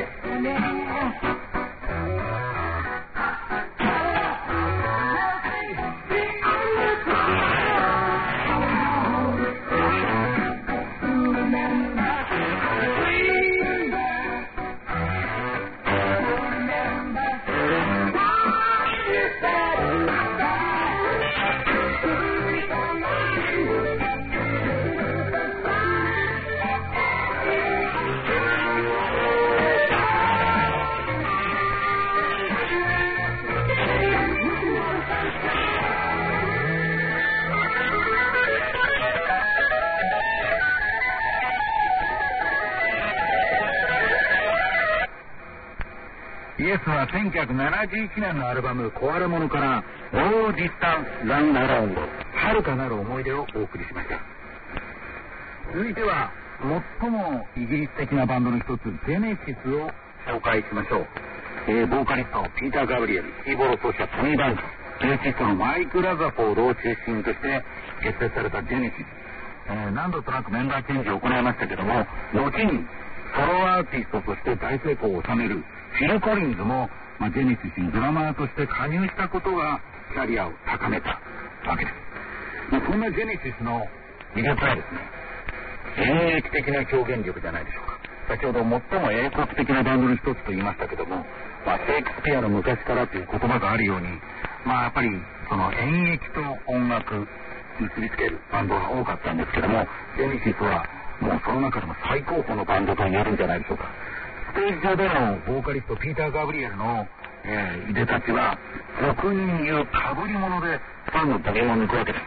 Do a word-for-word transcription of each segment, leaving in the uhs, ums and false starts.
イエスはせんきゅうひゃくななじゅういちねんのアルバム「壊れ物」から「オー・ディスタンス・ラン・アラウンド」遥かなる思い出をお送りしました。続いては最もイギリス的なバンドの一つジェネシスを紹介しましょう。えー、ボーカリストピーター・ガブリエル、キーボード奏者トニー・バンクス、ベーシストのマイク・ラザフォードを中心として結成されたジェネシス、えー、何度となくメンバーチェンジを行いましたけども、後にソロアーティストとして大成功を収めるフィル・コリンズも、まあ、ジェネシスにドラマーとして加入したことがキャリアを高めたわけです。まあ、そんなジェネシスの魅力はですね、演劇的な表現力じゃないでしょうか。先ほど最も英国的なバンドの一つと言いましたけども、まあ、シェイクスピアの昔からという言葉があるように、まあ、やっぱりその演劇と音楽結びつけるバンドが多かったんですけども、ジェネシスはもうその中でも最高峰のバンドと言えるんじゃないでしょうか。ステージ上でのボーカリストピーター・ガブリエルの、えー、いでたちは俗に言うかぶり物でファンの度肝を抜くわけです。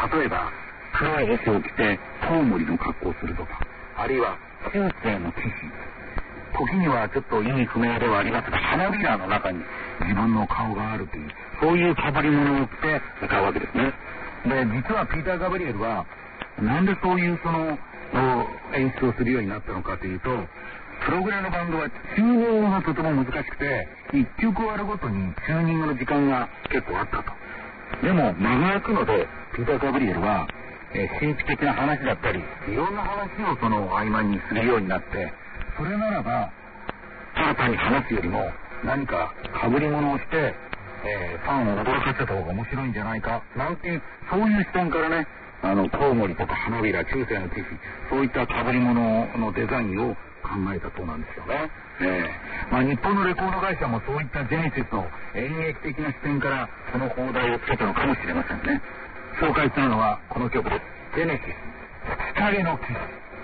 例えば黒い衣装を着てコウモリの格好をするとか、あるいは中世の騎士、時にはちょっと意味不明ではありますが花びらの中に自分の顔があるという、そういうかぶり物を着て歌うわけですね。で、実はピーター・ガブリエルはなんでそういうその演出をするようになったのかというと、プログレのバンドはチューニングがとても難しくて、一曲終わるごとにチューニングの時間が結構あったと。でも間が空くのでピーター・ガブリエルは、えー、神秘的な話だったりいろんな話をその合間にするようになって、それならばただ単に話すよりも何かかぶり物をして、えー、ファンを驚かせた方が面白いんじゃないかなんていう、そういう視点からね、あのコウモリとか花びら、中世の騎士、そういったかぶり物のデザインを考えたそうなんですよね。えーまあ、日本のレコード会社もそういったジェネシスの演劇的な視点からその放題をつけたのかもしれませんね。紹介するのはこの曲です。ジェネシス、光の騎士。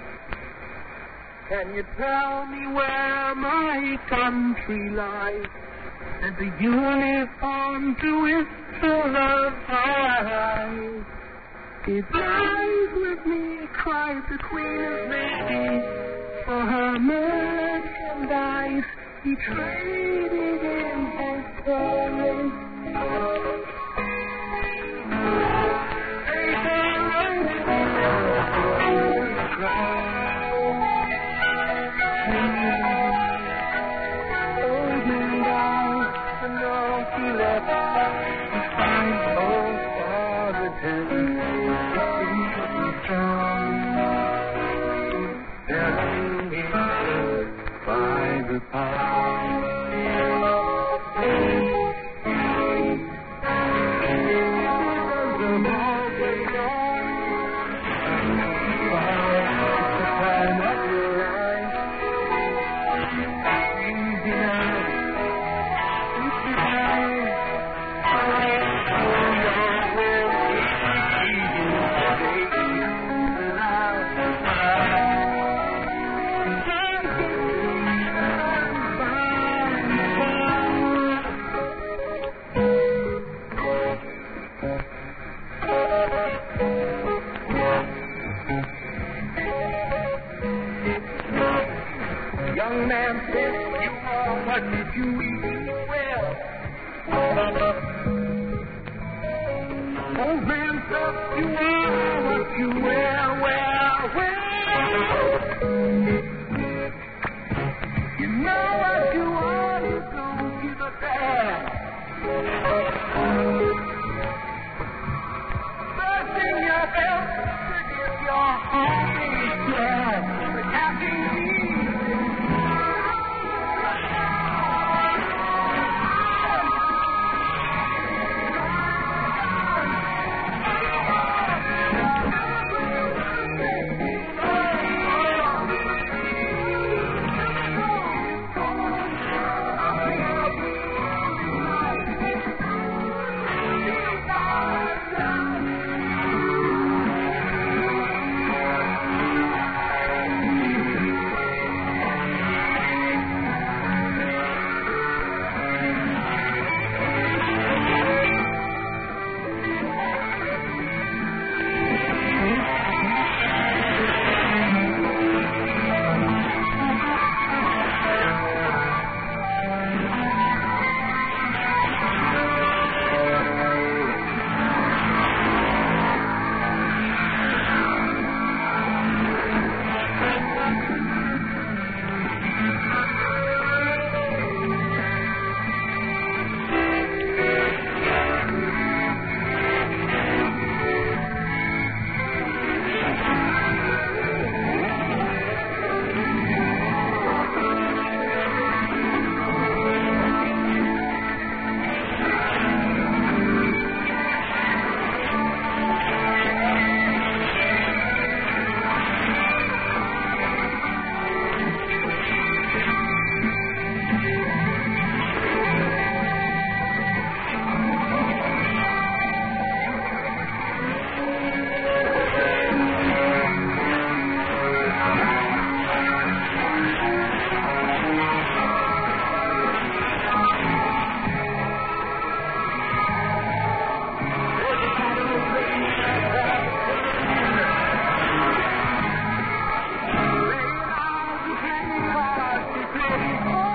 Can you tell me where my country lies? And the uniform to its silver eyes. It died with me, cried the Queen's lady. For her merchandise, he traded in his soul. Take her holding down the note he left behind both positives. By the power young man said you are, what did you eat? Well, old man said you are, what you wear, well, well. You know what you are, you don't give a damn. First in your belt, forget your heart is glad. The captain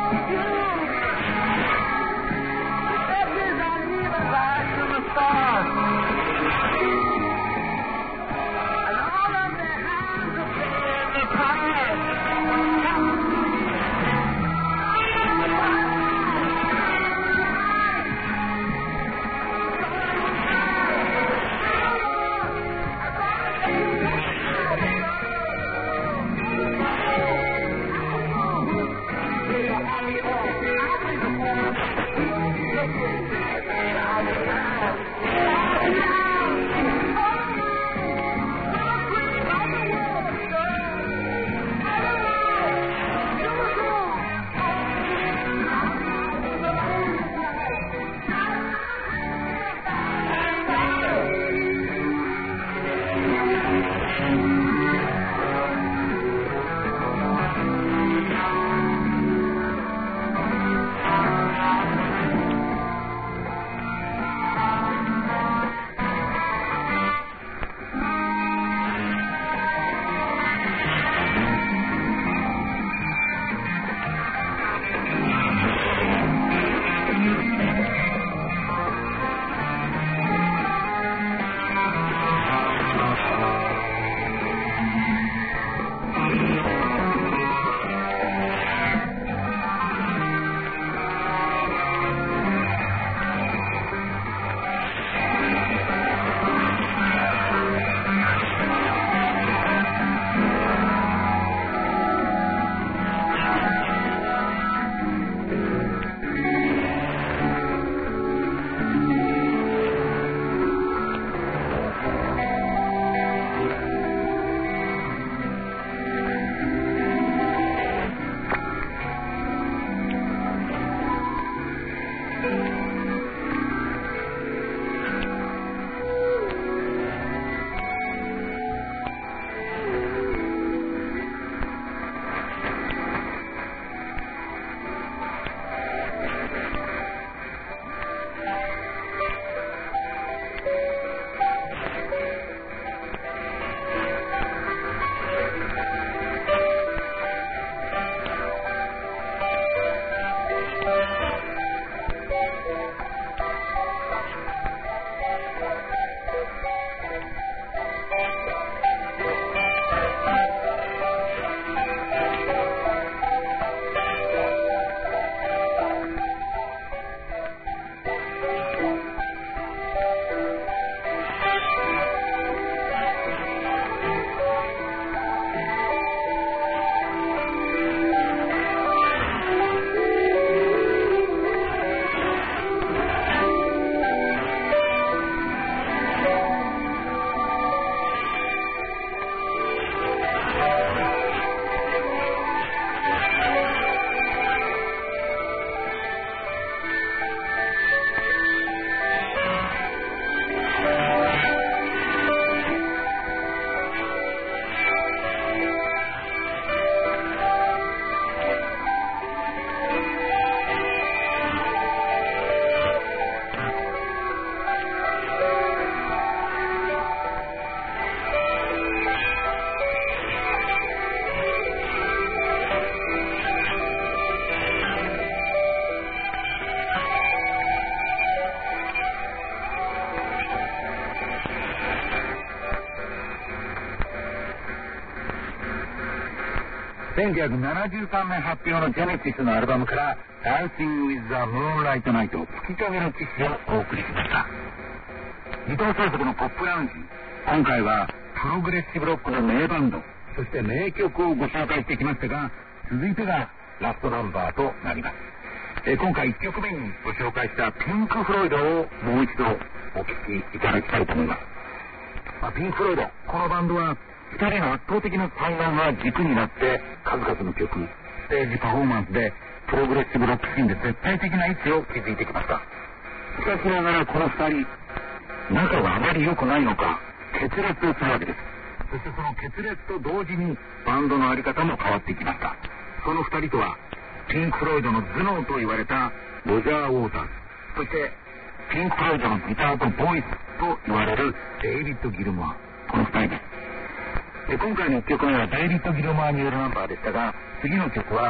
せんきゅうひゃくななじゅうさんねん発表のジェネシスのアルバムから「Dancing with the Moonlight Night」月影の騎士をお送りしました。伊藤壮作のポップラウンジ、今回はプログレッシブロックの名バンド、そして名曲をご紹介してきましたが、続いてがラストナンバーとなります。え今回いっきょくめにご紹介したピンク・フロイドをもう一度お聴きいただきたいと思います。まあ、ピンク・フロイド、このバンドはふたりの圧倒的な才能が軸になって数々の曲、ステージパフォーマンスでプログレッシブロックシーンで絶対的な位置を築いてきました。しかしながらこのふたり、仲があまり良くないのか決裂をするわけです。そしてその決裂と同時にバンドの在り方も変わっていきました。そのふたりとはピンク・フロイドの頭脳と言われたロジャー・ウォーターズ、そしてピンク・フロイドのギターとボイスと言われるデイビッド・ギルモア、このふたりです。で今回のいっきょくめはデイビッド・ギルモアによるナンバーでしたが、次の曲は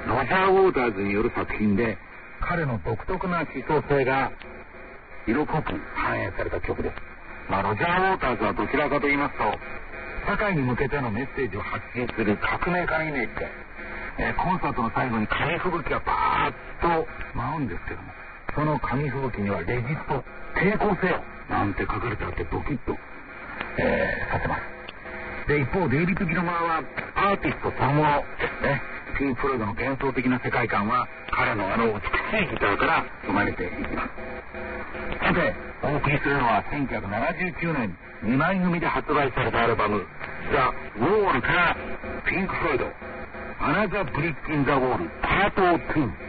ロジャー・ウォーターズによる作品で、彼の独特な思想性が色濃く反映された曲です。まあ、ロジャー・ウォーターズはどちらかと言いますと、社会に向けてのメッセージを発信する革命家のイメージで、えー、コンサートの最後に紙吹雪がバーッと舞うんですけども、その紙吹雪にはレジスト、抵抗せよなんて書かれてあってドキッと、えー、させます。で、一方デイビッド・ギルマーはアーティストそのものですね。ピンク・フロイドの幻想的な世界観は彼のあの美しいギターから生まれていきます。さて、お送りするのはせんきゅうひゃくななじゅうきゅうねんにまい組で発売されたアルバムザ・ウォールからピンク・フロイドアナザー・ブリック・イン・ザ・ウォールパートツー。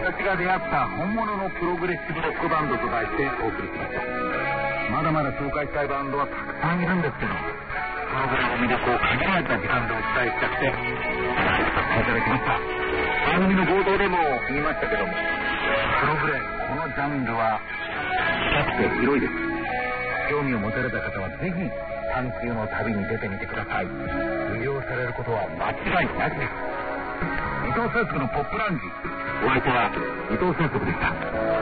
たちが出会った本物のプログレッシブロックバンドと題してお送りしました。まだまだ紹介したいバンドはたくさんいるんですけど、プログレの魅力を限られた時間でお伝えしたくていただきました。番組の冒頭でも言いましたけども、プログレ、このジャンルは深くて広いです。興味を持たれた方はぜひ探求の旅に出てみてください。魅了されることは間違いなしです。伊藤聖徳のポップランジ、お相手は伊藤聖徳でした。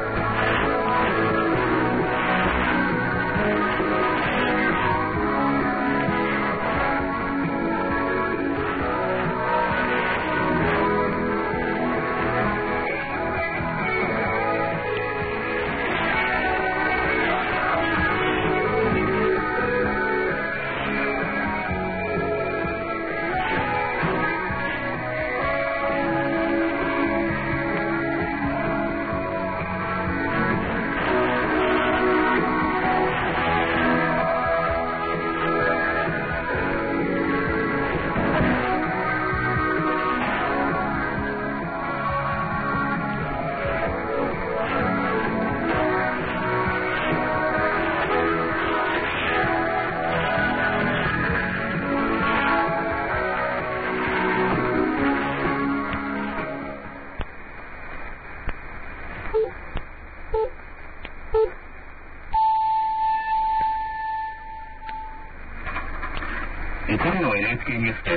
次の エヌエイチケー ニュースです。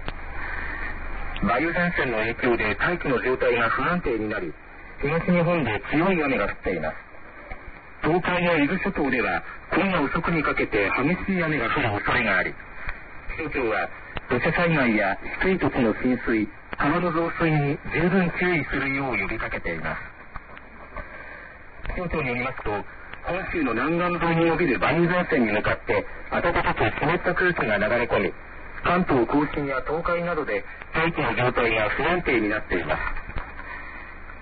梅雨前線の影響で大気の状態が不安定になり、東日本で強い雨が降っています。東海や伊豆諸島では今夜遅くにかけて激しい雨が降る恐れがあり、気象庁は土砂災害や低い土地の浸水、川の増水に十分注意するよう呼びかけています。気象庁によりますと、本州の南岸沿いに伸びる梅雨前線に向かって暖かく湿った空気が流れ込み、関東甲信や東海などで大気の状態が不安定になっています。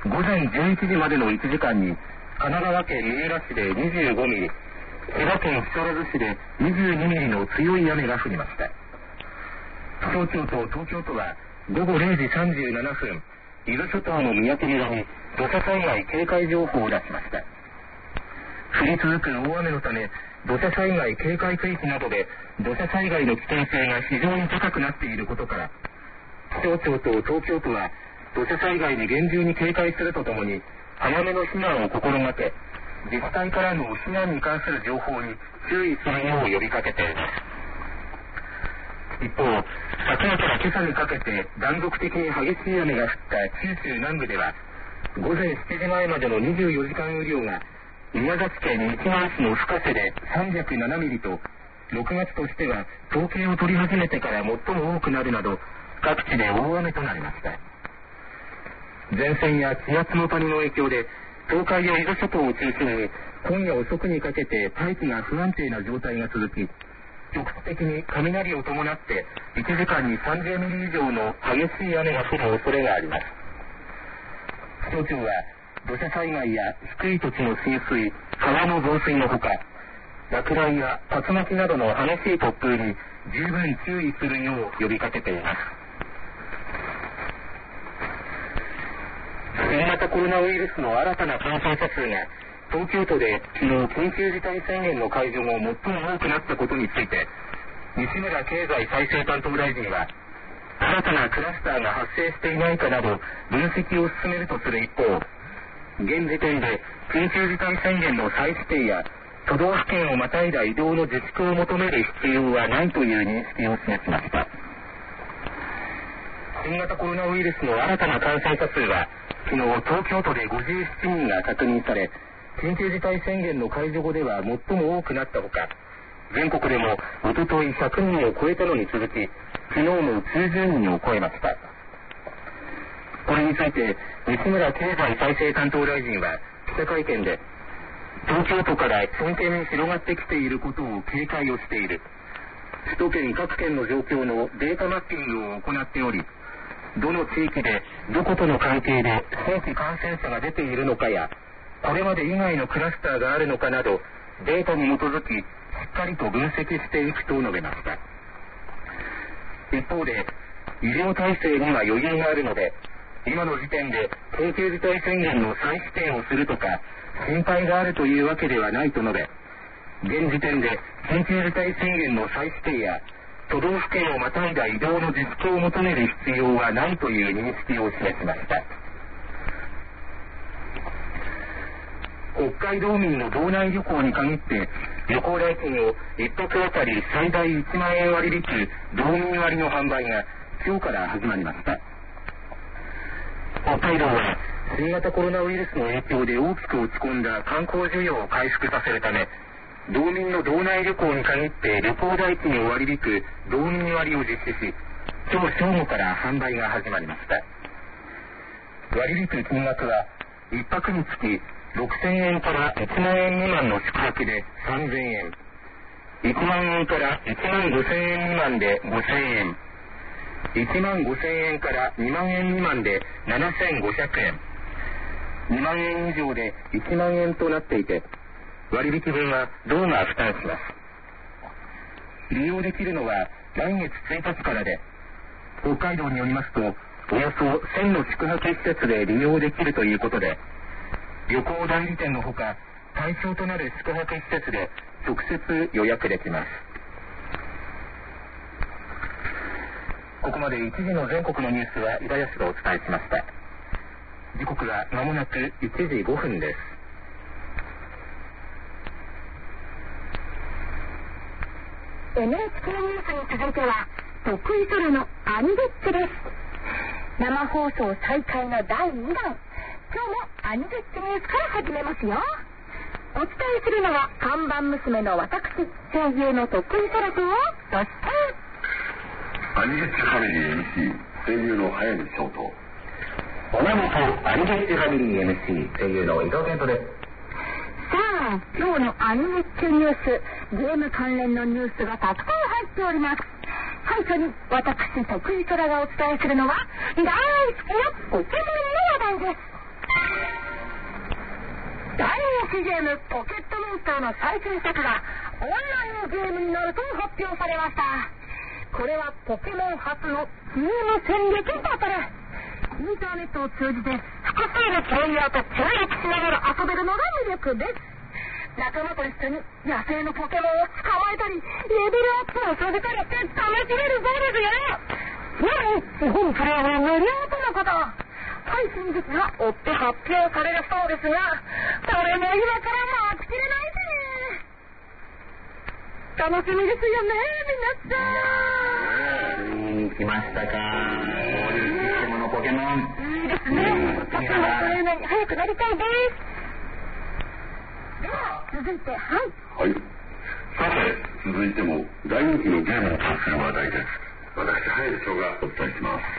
午前じゅういちじまでのいちじかんに神奈川県三浦市でにじゅうごミリ、千葉県木更津市でにじゅうにミリの強い雨が降りました。気象庁と東京都はごごれいじさんじゅうななふん、伊豆諸島の三宅村に土砂災害警戒情報を出しました。降り続く大雨のため、土砂災害警戒区域などで土砂災害の危険性が非常に高くなっていることから、気象庁と東京都は土砂災害に厳重に警戒するとともに、早めの避難を心がけ、自治体からの避難に関する情報に注意するよう呼びかけています。一方、昨夜から今朝にかけて断続的に激しい雨が降った九州南部では、午前しちじまえまでのにじゅうよじかん雨量が宮崎県日南市の深瀬でさんびゃくななミリと、ろくがつとしては統計を取り始めてから最も多くなるなど、各地で大雨となりました。前線や気圧の谷の影響で、東海や伊豆諸島を中心に今夜遅くにかけて大気が不安定な状態が続き、局地的に雷を伴っていちじかんにさんじゅうミリ以上の激しい雨が降る恐れがあります。気象庁は土砂災害や低い土地の浸水、川の増水のほか、落雷や竜巻などの激しい突風に十分注意するよう呼びかけています。新型コロナウイルスの新たな感染者数が東京都で昨日緊急事態宣言の解除後最も多くなったことについて、西村経済再生担当大臣は、新たなクラスターが発生していないかなど分析を進めるとする一方、現時点で緊急事態宣言の再指定や都道府県をまたいだ移動の自粛を求める必要はないという認識を示しました。新型コロナウイルスの新たな感染者数は昨日東京都でごじゅうななにんが確認され、緊急事態宣言の解除後では最も多くなったほか、全国でもおとといひゃくにんを超えたのに続き、昨日もきゅうじゅうにんを超えました。これについて西村経済再生担当大臣は記者会見で、東京都から村県に広がってきていることを警戒をしている。首都圏各県の状況のデータマッピングを行っており、どの地域でどことの関係で新規感染者が出ているのかや、これまで以外のクラスターがあるのかなど、データに基づきしっかりと分析していくと述べました。一方で、医療体制には余裕があるので、 今の時点で緊急事態宣言の再指定をするとか心配があるというわけではないと述べ、現時点で緊急事態宣言の再指定や都道府県をまたいだ移動の自粛を求める必要はないという認識を示しました。北海道民の道内旅行に限って旅行代金を一泊あたり最大いちまんえん割引道民割の販売が今日から始まりました。北海道は新型コロナウイルスの影響で大きく落ち込んだ観光需要を回復させるため、道民の道内旅行に限って旅行代金を割り引く道民割を実施し、今日正午から販売が始まりました。割り引く金額はいっぱくにつきろくせんえんからいちまんえん未満の宿泊でさんぜんえん、いちまんえんからいちまんごせんえん未満でごせんえん、いちまんごせんえんからにまんえん未満でななせんごひゃくえん、にまんえん以上でいちまんえんとなっていて、割引分は道が負担します。利用できるのは来月ついたちからで、北海道によりますとおよそせんの宿泊施設で利用できるということで、旅行代理店のほか対象となる宿泊施設で直接予約できます。ここまで一時の全国のニュースは井田康がお伝えしました。時刻は間もなくいちじごふんです。 エヌエイチケー ニュースに続いては得意空のアニグッズです。生放送再開のだいにだん、今日もアニグッズニュースから始めますよ。お伝えするのは看板娘の私、声優の得意空と、そしてアニグッズファミリー エムシー 声優の早見翔と、 同じくアニグッズファミリー エムシー 声優の伊藤健人です。 さあ、今日のアニグッズニュース、ゲーム関連のニュースがたくさん入っております。最初に私、得意空がお伝えするのは大好きなポケモンの話題です。大人気ゲームポケットモンスターの最新作がオンラインゲームになると発表されました。これはポケモン初のチーム戦略バトル。インターネットを通じて複数のプレイヤーと協力しながら遊べるのが魅力です。仲間と一緒に野生のポケモンを捕まえたりレベルアップをさせたりして楽しめるそうですよ。さらに本プレイは無料とのこと。配信日が追って発表されるそうですが、それも今から待ちきれないですね。楽しみですよね、皆さん。 うん、来ましたか。こういうシステムのポケモン。 いいですね。私もそういうのに早くなりたいです。では続いて、はい。 はい。さて、続いても大人気のゲームに関する話題です。私、早見翔がお伝えします。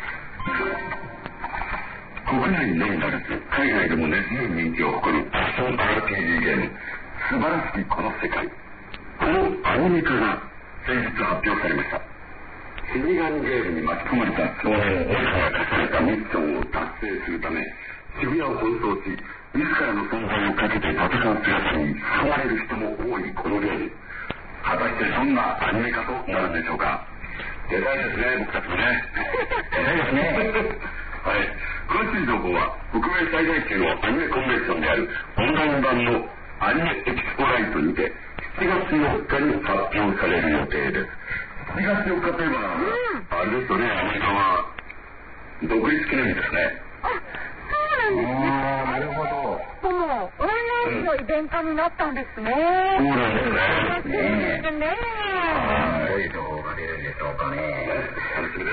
国内のみならず海外でも根強い人気を誇るアクション アールピージー ゲーム、素晴らしきこの世界。このアニメ化が先日発表されました。死神ゲームに巻き込まれた少年オルフが課されたミッションを達成するため、渋谷を奔走し、自らの存在をかけて戦う姿に救われる人も多いこのゲーム。果たしてどんなアニメ化となるんでしょうか。出たいですね、僕たちもね。 出たいですね。 はい。詳しい情報は北米最大級のアニメコンベンションであるオンライン版のアニメエキスポライトにてしちがつよっかに発表される予定です。しちがつよっかといえば、あれですよね、アメリカは独立記念日ですね。 あ、そうなんですね。 なるほど。 もうオンラインのイベントになったんですね。 そうなんですね。 楽しみですね。 どういう情報が出るんでしょうかね。 楽しみです。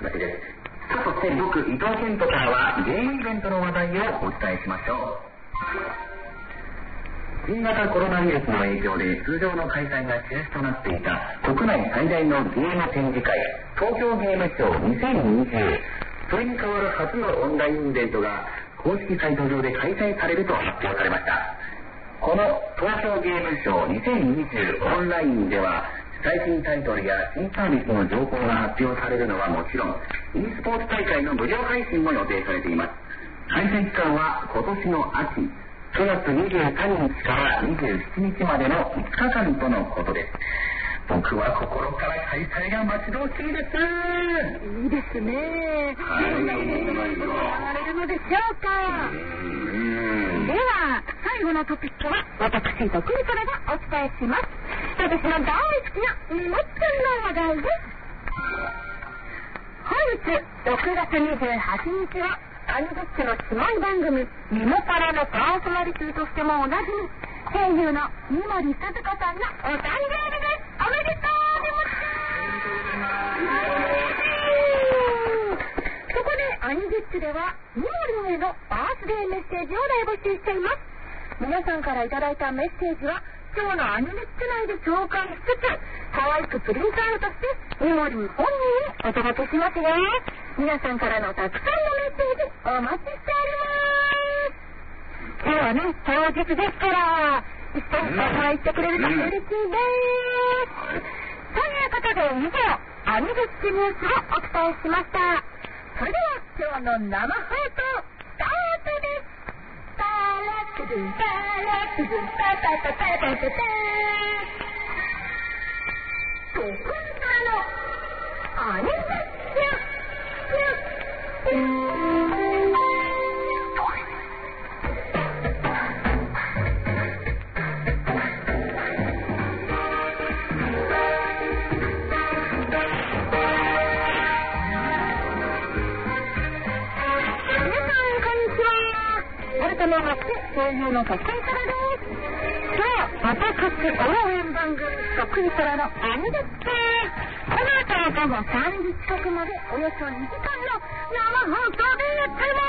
楽しみです。そして僕、伊藤健人からはゲームイベントの話題をお伝えしましょう。新型コロナウイルスの影響で通常の開催が中止となっていた国内最大のゲーム展示会、東京ゲームショウにせんにじゅう。それに代わる初のオンラインイベントが公式サイト上で開催されると発表されました。この東京ゲームショウにせんにじゅうオンラインでは、最新タイトルや新サービスの情報が発表されるのはもちろん、e スポーツ大会の無料配信も予定されています。開催期間は今年の秋、くがつにじゅうさんにちからにじゅうしちにちまでのいつかかんとのことです。 僕は心から開催が待ち遠しいです。 いいですね。 はい、 どんなイベントが行われるのでしょうか。では最後のトピックは私徳光がお伝えします。私の大好きなみもっちゃんの話題です。本日ろくがつにじゅうはちにちはアニメッチの姉妹番組みもパラのパーソナリティとしてもおなじみ声優の三森すず子さんのお誕生日です。おめでとうでもそこでアニメッチでは三森へのバースデーメッセージを大募集しています。皆さんからいただいたメッセージは今日のアニメッチ内で紹介しつつ可愛くプリントアウトして三森本人にお届けしますよ。皆さんからのたくさんのメッセージお待ちしております。今日はね当日ですから一緒に入ってくれると嬉しいです。ということで以上アニメッチニュースをお伝えしました。それでは今日の生放送スタートです。タラックドゥタラックドゥタタタタタタタドクンタのアニメッチ改めまして声優の徳井からです。今日私応援番組徳井からのアニメッチこの後午後さんじ近くまでおよそにじかんの生放送でやっています。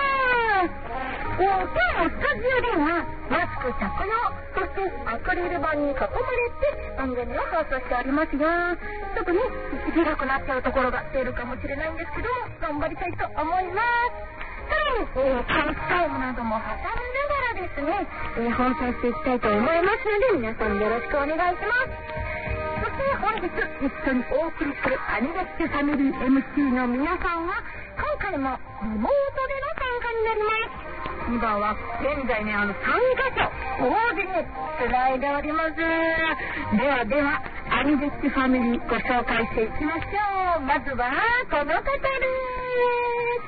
今日のスタジオではマスク着用そしてアクリル板に囲まれて番組を放送しておりますよ。特に行きづらくなっちゃうところが出るかもしれないんですけど頑張りたいと思います。さらに、えー、カンタイムなども挟みながらですね、えー、放送していきたいと思いますので皆さんよろしくお願いします。そして本日一緒にお送りするアニメッチファミリー エムシー の皆さんは今回もリモートでの参加になります。今は現在ねあのさんかしょ同時につないでおります。ではではアニメッチファミリーご紹介していきましょう。まずはこの方です。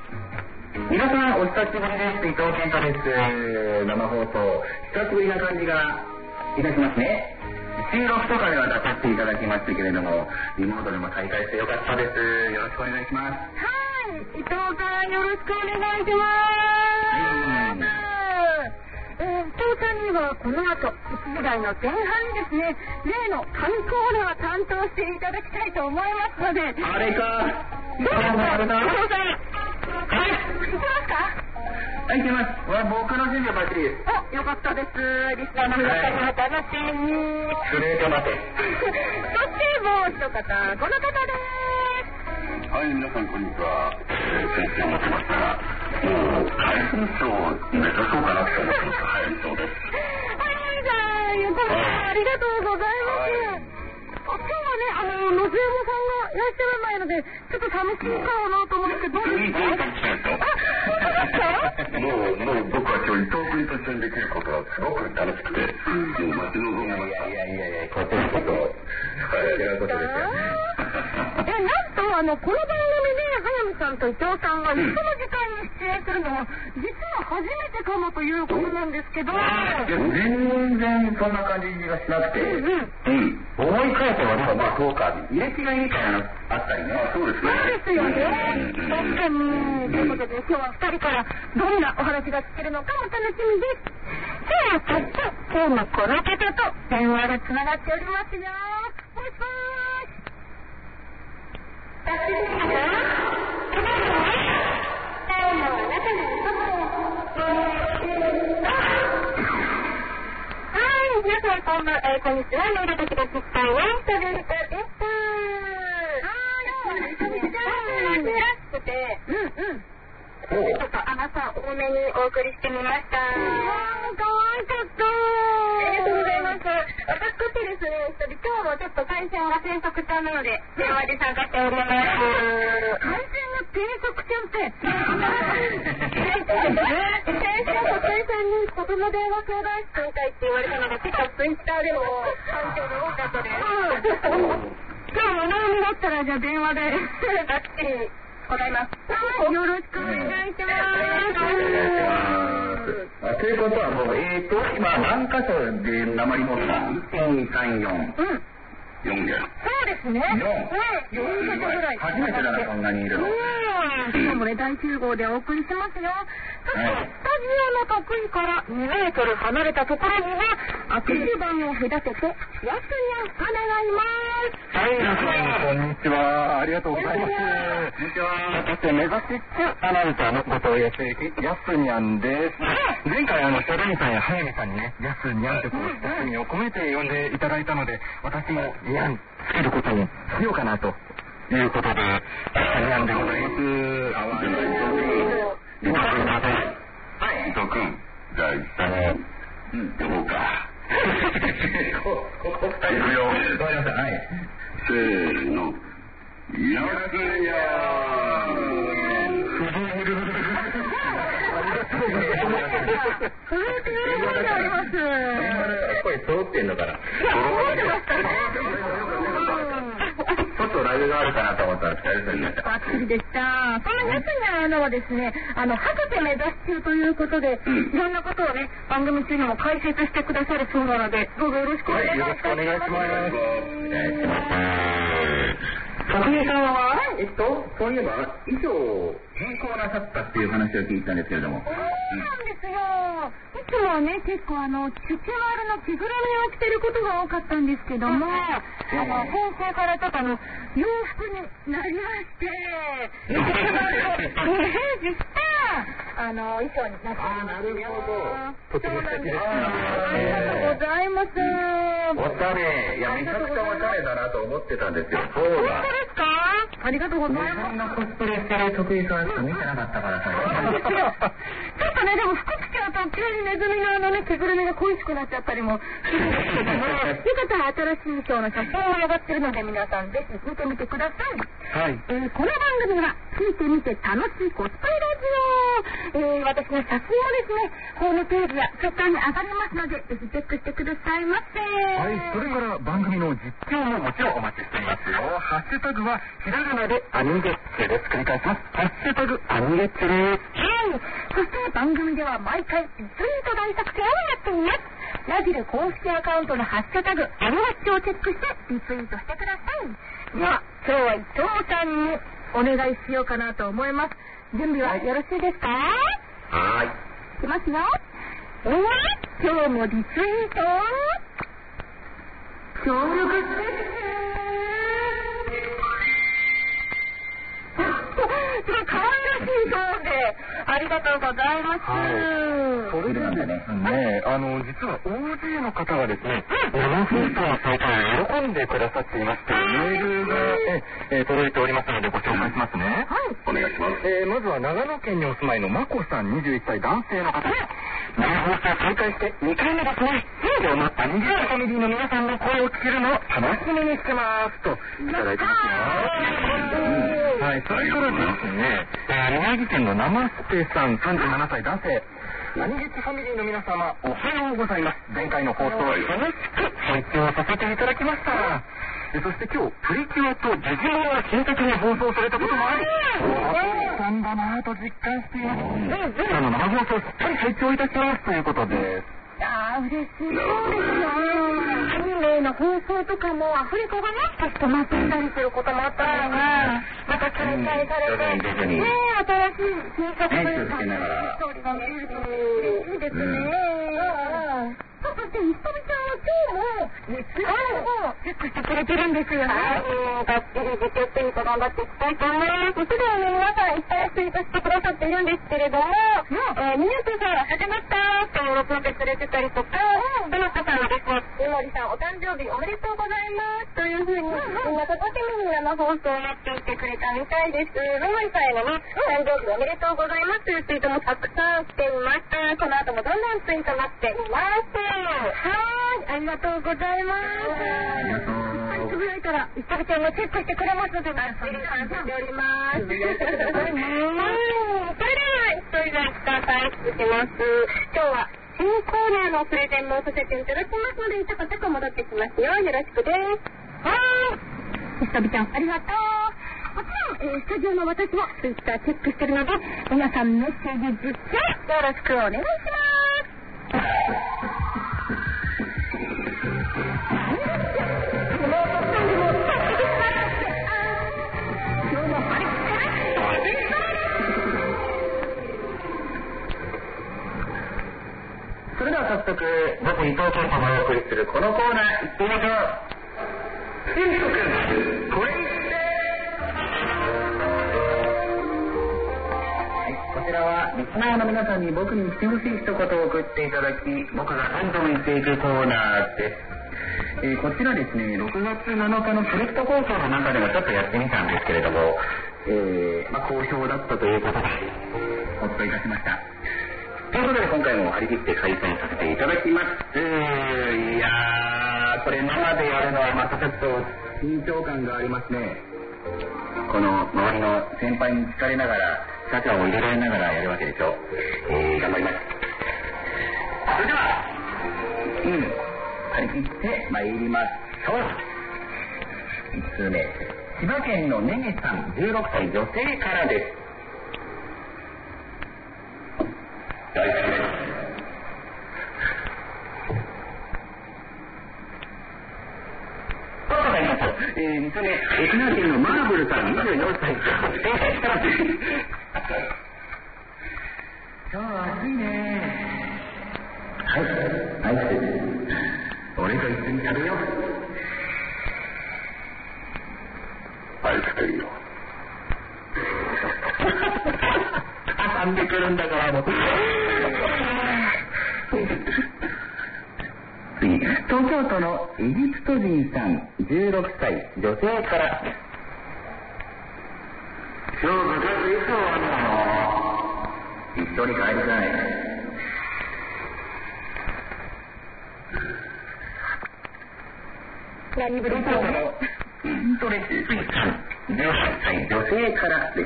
皆さんお久しぶりです。伊藤健太です。生放送久しぶりな感じがいたしますね。収録とかでは出させていただきましたけれどもリモートでも再開してよかったです。よろしくお願いします。 はい、伊藤さんよろしくお願いします。えー、伊藤さんにはこの後いちじ台の前半にですね例の紙コーナーを担当していただきたいと思いますのであれかどうぞ伊藤さんはい、行きますか？ はい、行きます。僕の準備はバッチリです。 お、よかったです。リスナーの皆さんにお楽しみに。 それで待て。 そしてもう一方、この方です。 はい、皆さんこんにちは。えー、先生を持ちましたら、もう、解禁賞を目指そうかなって思ってます。はい、そうです。 はい、じゃあ、横浜さん、ありがとうございます。今日はね、あの、野津山さんがいらっしゃらないので、ちょっと寂しいかなと思うんですけど、どうですか？ もう、もう僕は今日伊藤君と一緒にできることはすごく楽しくて、もう待ち望んでました。 いやいやいや、こっちのこと、はい、違うことですよね。 え、なんと、あの、この番組で、早見さんと伊藤さんが一緒の時間に出演するのは、実は初めてかもということなんですけど、 全然そんな感じがしなくて、 うん、 うん、思い返せば、でもまあそうか、入れ違いみたいなのあったりね。 そうですね。 そうですよね。確かに。ということで、今日はふたりからどんなお話が聞けるのかも楽しみです。では、そして今日もこの方と電話がつながっておりますよ。もしもーし。大丈夫ですか？ただいま、タイムはあなたの皆さんこんばんは、こんにちは。メールできた実際はストレートです。はい、そうですね。珍しくて、うんうん。ちょっと甘さ多めにお送りしてみました。わー、かわいかった。ありがとうございます。私とってですね、今日もちょっと回線が変則中なので、電話で参加しております。回線が定食キャンペーン。先週、小鳥さんに子供電話相談室みたいって言われたのが、結構ツイッターでも反響が多かったです。今日お悩みだったら、じゃあ電話でバッチリ答えます。よろしくお願いします。 ということはもう、えーと、今何箇所で鉛持った ?いちにさんよん。うん。よん件。 そうですね。よん。よんか所ぐらい。 初めてだな、こんなにいるの。 しかもね、大集合でお送りしますよ。そして、スタジオの得意からにメートル離れたところには、アクリル板を隔てて、やすにゃん花がいます。 はい、皆さん、こんにちは。ありがとうございます。 こんにちは。 私、目指しっアナウンサーの後藤康之、やすにゃんです。前回、あの、ヒャダインさんや早見さんにね、やすにゃんとこう、親しみを込めて呼んでいただいたので、私もにゃんつけることにしようかなということで、にゃんでございます。 あわないと。伊藤君、はい、伊藤君、じゃあ一緒に、うん、呼ぼうか。ここ二人いくよ。わかりました。はい。せーの。やすにゃー。 それっていうことであります。 やっぱり揃ってんのかな。 揃ってましたね。 ちょっとライブがあるかなと思ったらふたりになった。 バッチリでした。そのやすにゃんアナはですね、あの、博士目指し中ということで、うん、いろんなことをね、番組中にも解説してくださるそうなので、どうぞよろしくお願いします。はい、よろしくお願いします。お願いします。 徳井さんは、えっと、そういえば、衣装を変更なさったっていう話を聞いたんですけれども。 そうなんですよ。いつもはね、結構あの、チュチュ丸の着ぐるみを着てることが多かったんですけども、あの、先生からちょっとあの、洋服になりまして、チュチュ丸をイメージした、あの、衣装になってます。 あ、なるほど。とても素敵ですね。 ありがとうございます。 おしゃれ。いや、めちゃくちゃおしゃれだなと思ってたんですよ。そうだ。 本当ですか？ありがとうございます。 そんなコスプレしてる徳井さんしか見てなかったからさ。 そうですよ。ちょっとね、でも服着ちゃうと急にネズミのあのね、着ぐるみが恋しくなっちゃったりもするんですけども、よかったら新しい今日の写真も上がってるので、皆さんぜひ見てみてください。 はい。 えー、この番組は、聞いてみて楽しいコスプレラジオ。えー、私の写真もですね、ホームページやツイッターに上がりますので、ぜひチェックしてくださいませ。 はい、それから番組の実況ももちろんお待ちしていますよ。ハッシュタグはひらがなでアニゲッチェです。繰り返します。ハッシュタグアニゲッチェです。 はい。そして番組では毎回リツイート大作戦をやっています。ラジル公式アカウントのハッシュタグアニゲッチェをチェックしてリツイートしてください。では、今日は伊藤さんにお願いしようかなと思います。準備はよろしいですか？ はい。 いきますよ。えー、今日もリツイート協力してすごい可愛らしいトーンでありがとうございます。 はい。それでですね、あの、実は大勢の方がですね、生放送の再開を喜んでくださっていまして、メールが、えー、届いておりますのでご紹介しますね。はい。 お願いします。 えー、まずは長野県にお住まいのまこさんにじゅういっさい男性の方です。生放送再開してにかいめですね。今日もアニゲッチファミリーの皆さんの声を聞けるのを楽しみにしてますといただいてますよ。はい、それからですね、宮城県の生ステさんさんじゅうななさい男性。アニゲッチファミリーの皆様、おはようございます。前回の放送を楽しく拝聴させていただきました。そして今日、プリキュアとジュジモンが新的に放送されたこともあり、そうだんだなぁと実感しています。ぜひあの生放送をしっかり拝聴いたしますということです。 ああ、嬉しいそうですよ。アニメの放送とかもアフレコがね、少し止まっていたりすることもあったのが、また開催されて、ねえ、新しい新作というか、ストーリーが見れるといいですね。そして、いっとみちゃんは今日も、熱をチェックしてくれてるんですよね。はい、がっちり実況ツイート頑張っていきたいと思います。すでに皆さんいっぱいツイートしてくださっているんですけれども、えー、ミネトさんは始まったと喜んでくれてたりとか、どなたさんはですね、井森さんお誕生日おめでとうございますというふうに、みんな楽しみに生放送をやっていてくれたみたいです。井森さんへのね、誕生日おめでとうございますというツイートもたくさん来ていました。この後もどんどんツイート待っています。はい、ありがとうございます。 ありがとう。 ぶやいたらいさびちゃんがチェックしてくれますのでビリ感謝しております。それではそれではスタータイプします。今日は新コーナーのプレゼンもさせていただきますのでちょこちょこ戻ってきますよ。よろしくです。はい、いさびちゃんありがとう。もちろん、えー、スタジオの私もツイッターチェックしてるので皆さんメッセージ実践よろしくお願いします。 それでは早速、僕伊藤健太がお送りするこのコーナー行ってみましょう。ピンク君、これ言って。はい、こちらはリスナーの皆さんに僕にしてほしい一言を送っていただき、僕がどんどん言っていくコーナーです。えー、こちらですね、ろくがつなのかのセレクト放送の中でもちょっとやってみたんですけれども、えー、まあ、好評だったということで、お伝えいたしました。ということで今回も張り切って開催させていただきます。いやー、これ生でやるのはまたちょっと緊張感がありますね。この周りの先輩に聞かれながら、社長を入れられながらやるわけでしょう。えー、頑張ります。それでは、うん、張り切って参りましょう。いっつうめ、千葉県のねねさん、じゅうろくさい女性からです。大好きです。そうなります。えー、みつめ、沖縄県のマーブルさん、にじゅうよんさい。今日は暑いね。はい、アイス。俺と一緒に食べよう。 アイスてるよ。 挟んでくるんだからもう。次、東京都のエジプト人さん、じゅうろくさい女性から。今日部活いつ終わるの？一緒に帰りたい。 何部ですか？ イントレスイさん、じゅうはっさい女性からです。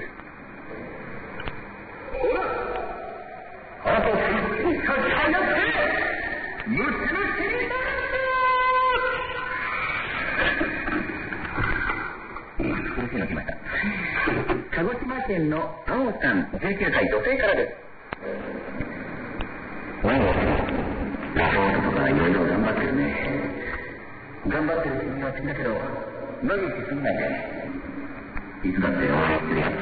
あとすっきり立ち上がってむつむちになる。苦しいの来ました。鹿児島県の青さん、じゅうきゅうさい女性からです。おい、ラジオとかいろいろ頑張ってるね。頑張ってる君は好きだけど無理しすぎないで。いつだって応援するやつ。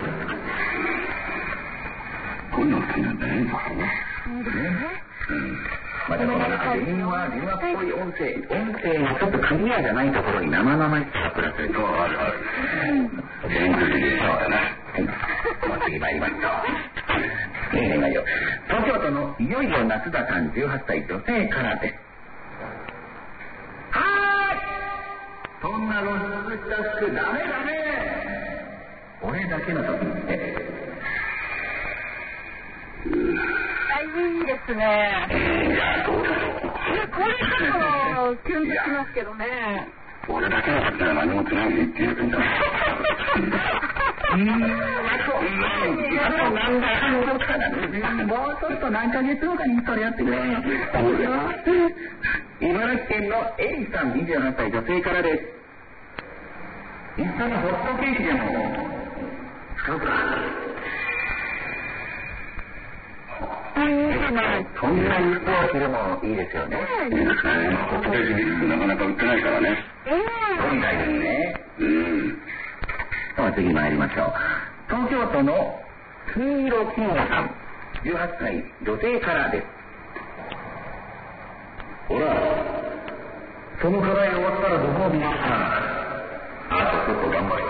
こういうの好きなんだね、僕ね。 うん。まあでも電話、電話っぽい音声、音声がちょっとクリアじゃないところに生々しさがプラスすると、あるある。電話でそうだな。はい。もう次参りましょう。いいね、がよ。東京都のいよいよ夏田さん、じゅうはっさい女性からです。はーい。そんな露出した服ダメダメ。俺だけの時にしていいですね。 いや、どうだろう。 これちょっとキュンとしますけどね。 俺だけの時は何もつないでって言うんじゃない。 うーん、あと、あと何だかもうちょっと何ヶ月後かにそれやってくれ。茨城県のエリさん、にじゅうはっさい女性からです。一緒にホットケーキでも使うか。 いいですね。 そんなに服を着るもいいですよね。 いいですね。ホットケーキミックスなかなか売ってないからね。 そうみたいですね。 うん。 では次参りましょう。東京都の黄色金吾さん、じゅうはっさい女性からです。ほら、その課題終わったらご褒美ですから、あとちょっと頑張れ。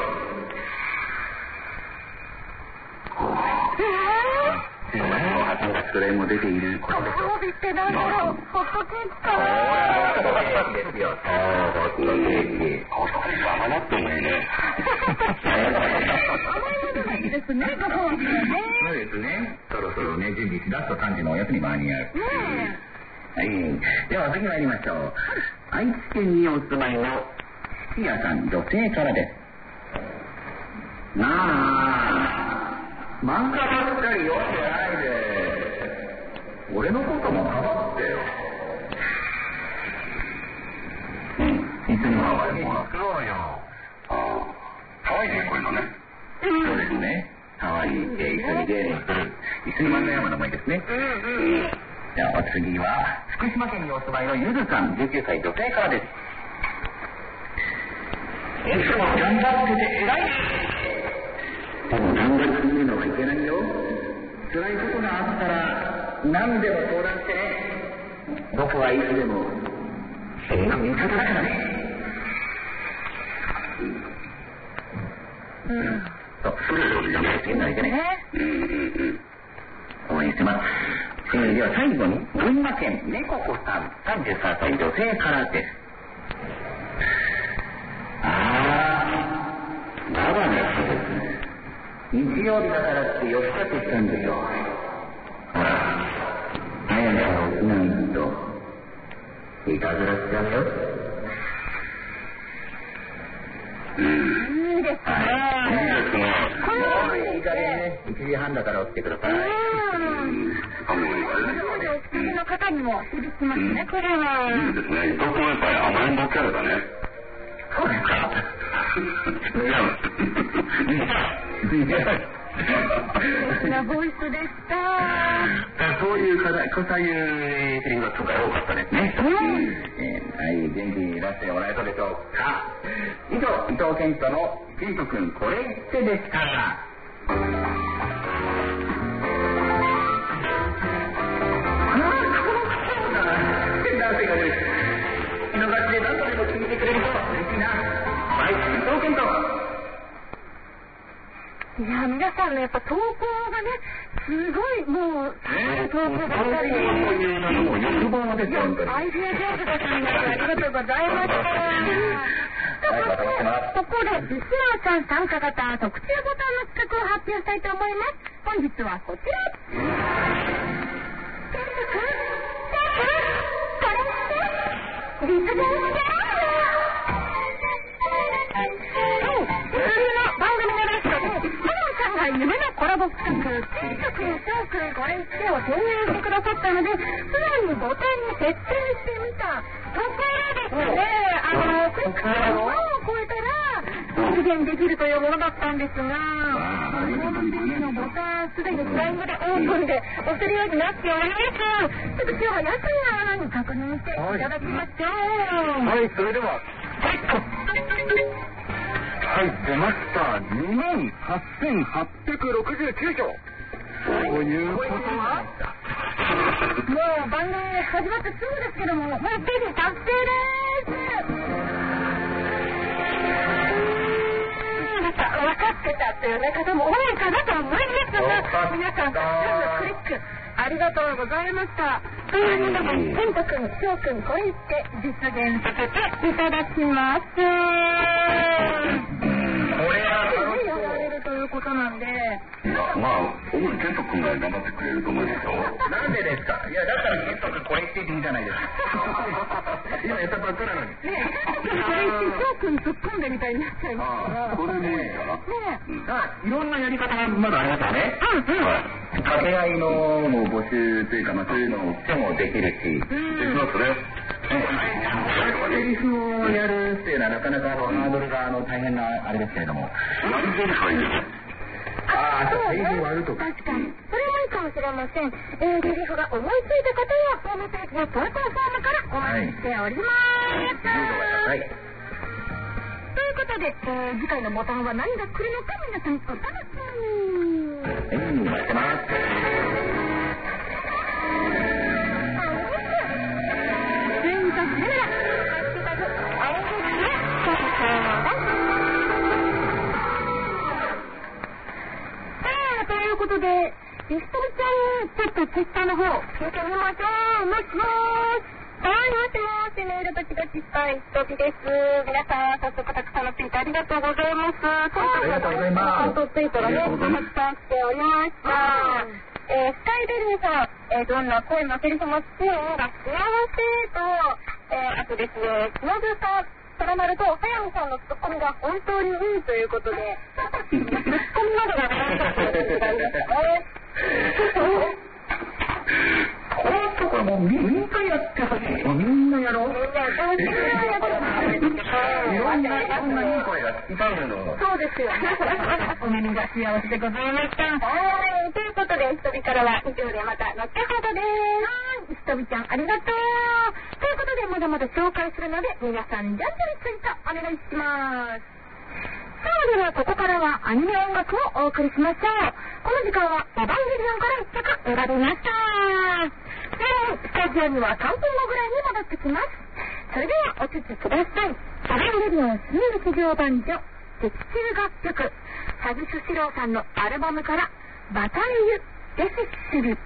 それも出ていることでしょう。 ご褒美って何だろう。ホットケーキかな。 ホットケーキですよ。ホットケーキ。 ホットケーキ甘なってんのにね。 甘いものがいいですね、ご褒美はね。 そうですね。そろそろね、準備しだすとさんじのおやつに間に合う。 ねはい。では次参りましょう。愛知県にお住まいのティアさん、女性からです。なあ、漫画ばっかり読んでないで、俺のことも構ってよ。うん、いつもは我々も作ろうよ。 ああ、かわいいね、こういうのね。 そうですね。かわいいって一緒にゲームする。一緒に漫画読むのもいいですね。じゃあお次は、福島県にお住まいのゆずさん、じゅうきゅうさい女性からです。いつも頑張ってて偉い。でも頑張りすぎるのはいけないよ。辛いことがあったら何でも相談してね。僕はいつでも君の味方だからね。うん。そう、それぞれやめていただいてね。うんうんうん。応援してます。えー、では最後に群馬県猫子さん、さんじゅうさんさい女性からです。あー、まだね、日曜日だからって夜更かししたんでしょ。ほら、早く起きないといたずらしちゃうよ。 うん。 いいですね。 いいですね。 もういい加減ね、いちじはんだから起きてください。 うん。 あ、もういいからね。 お一人の方にも響きますね、これは。 いいですね。伊藤君はやっぱり甘えん坊キャラだね。 そうですか。 ラボイスでした。 そういう課題、そういうセリフが今回多かったですね。 うんえー、はい、元気にいらしてもらえたでしょうか。以上、伊藤健人の健人君これってでした。あー、この方が男性が出る。見逃しで何度でも聞いてくれると嬉しいな。はい、伊藤健人。 いや、皆さんのやっぱ投稿がね、すごいもう、投稿ばっかり。 こういうのも欲望ですよ、本当に。 アイデア上手だったんです。ありがとうございました。ここでリスナーさん参加型特注ボタンの企画を発表したいと思います。本日はこちら。実現して夢のコラボ企画、金属の翔くんこれってを提案してくださったので、すぐにボタンに設定してみたところですね、あの、クリックの輪を超えたら実現できるというものだったんですが、ホームページのボタン、すでにフライングでオープンで押せるようになっております。ちょっと今日は安い穴に確認していただきましょう。 はい、それでは、はい、出ました。にまんはっせんはっぴゃくろくじゅうきゅうひょう。ということは、 もう番組始まってすぐですけども、もうページ達成です。分かってたっていう、ね、方も多いかなと思いますが、皆さんたくさんのクリックありがとうございました。ということで、ケント君、ショウ君、これって実現させていただきます。 これはやられるということなんで、 いや、まあ、主にケント君が頑張ってくれると思いますよ。 なんでですか。いや、だったらケント君これっていいじゃないですか。今やったばっかなのに。 ねえ、ケント君これってショウ君突っ込んでみたいになっちゃいますから。 これね、 いろんなやり方がまだありますよね。 うんうん。 掛け合いのも募集というか、まあ、そういうのをしてもできるし、 できますね。 セリフをやるっていうのはなかなかあのハードルがあの大変なあれですけれども。 何セリフはいいですか。 ああ、 そうセリフ割るとか。 確かに。それもいいかもしれません。えー、セリフが思いついた方はホームページの投稿フォームからお待ちしております。 はい。 ということで、えー、次回のボタンは何が来るのか皆さんお楽しみに。 はい、待ってます。 ということで、リストルちゃん、ちょっとツイッターの方、聞いてみましょう。もしもーし。はい、もしもーし、メールパチパチしたい人です。皆さん、早速たくさんのツイートありがとうございます。ありがとうございます。 本当ツイートがね、たくさん来ておりました。えー、スカイベリーさん、えー、どんな声のセリフも好きなのが幸せと、えー、あとですね、スノブさん、 そうなると、早見さんのツッコミが本当にいいということで、ツッコミまでがないかったという感じでしたね。 このところもうみんなやってほしい。みんなやろう。みんなやってほしい。いろんな、いろんないい声がいたるの。 そうですよね。 お耳が幸せでございました。 はい。ということで、ひとびからは以上でまた後ほどです。ひとびちゃん、ありがとう。ということで、まだまだ紹介するので、皆さん、じゃんじゃりツイートお願いします。さあ、では、ここからはアニメ音楽をお送りしましょう。この時間は、エヴァンゲリオンからいっちょく選びました。スタジオにはさんぷんごぐらいに戻ってきます。それではお聴きください。エヴァンゲリオン新劇場版上劇中楽曲、萩須史郎さんのアルバムからバタイユデシシル。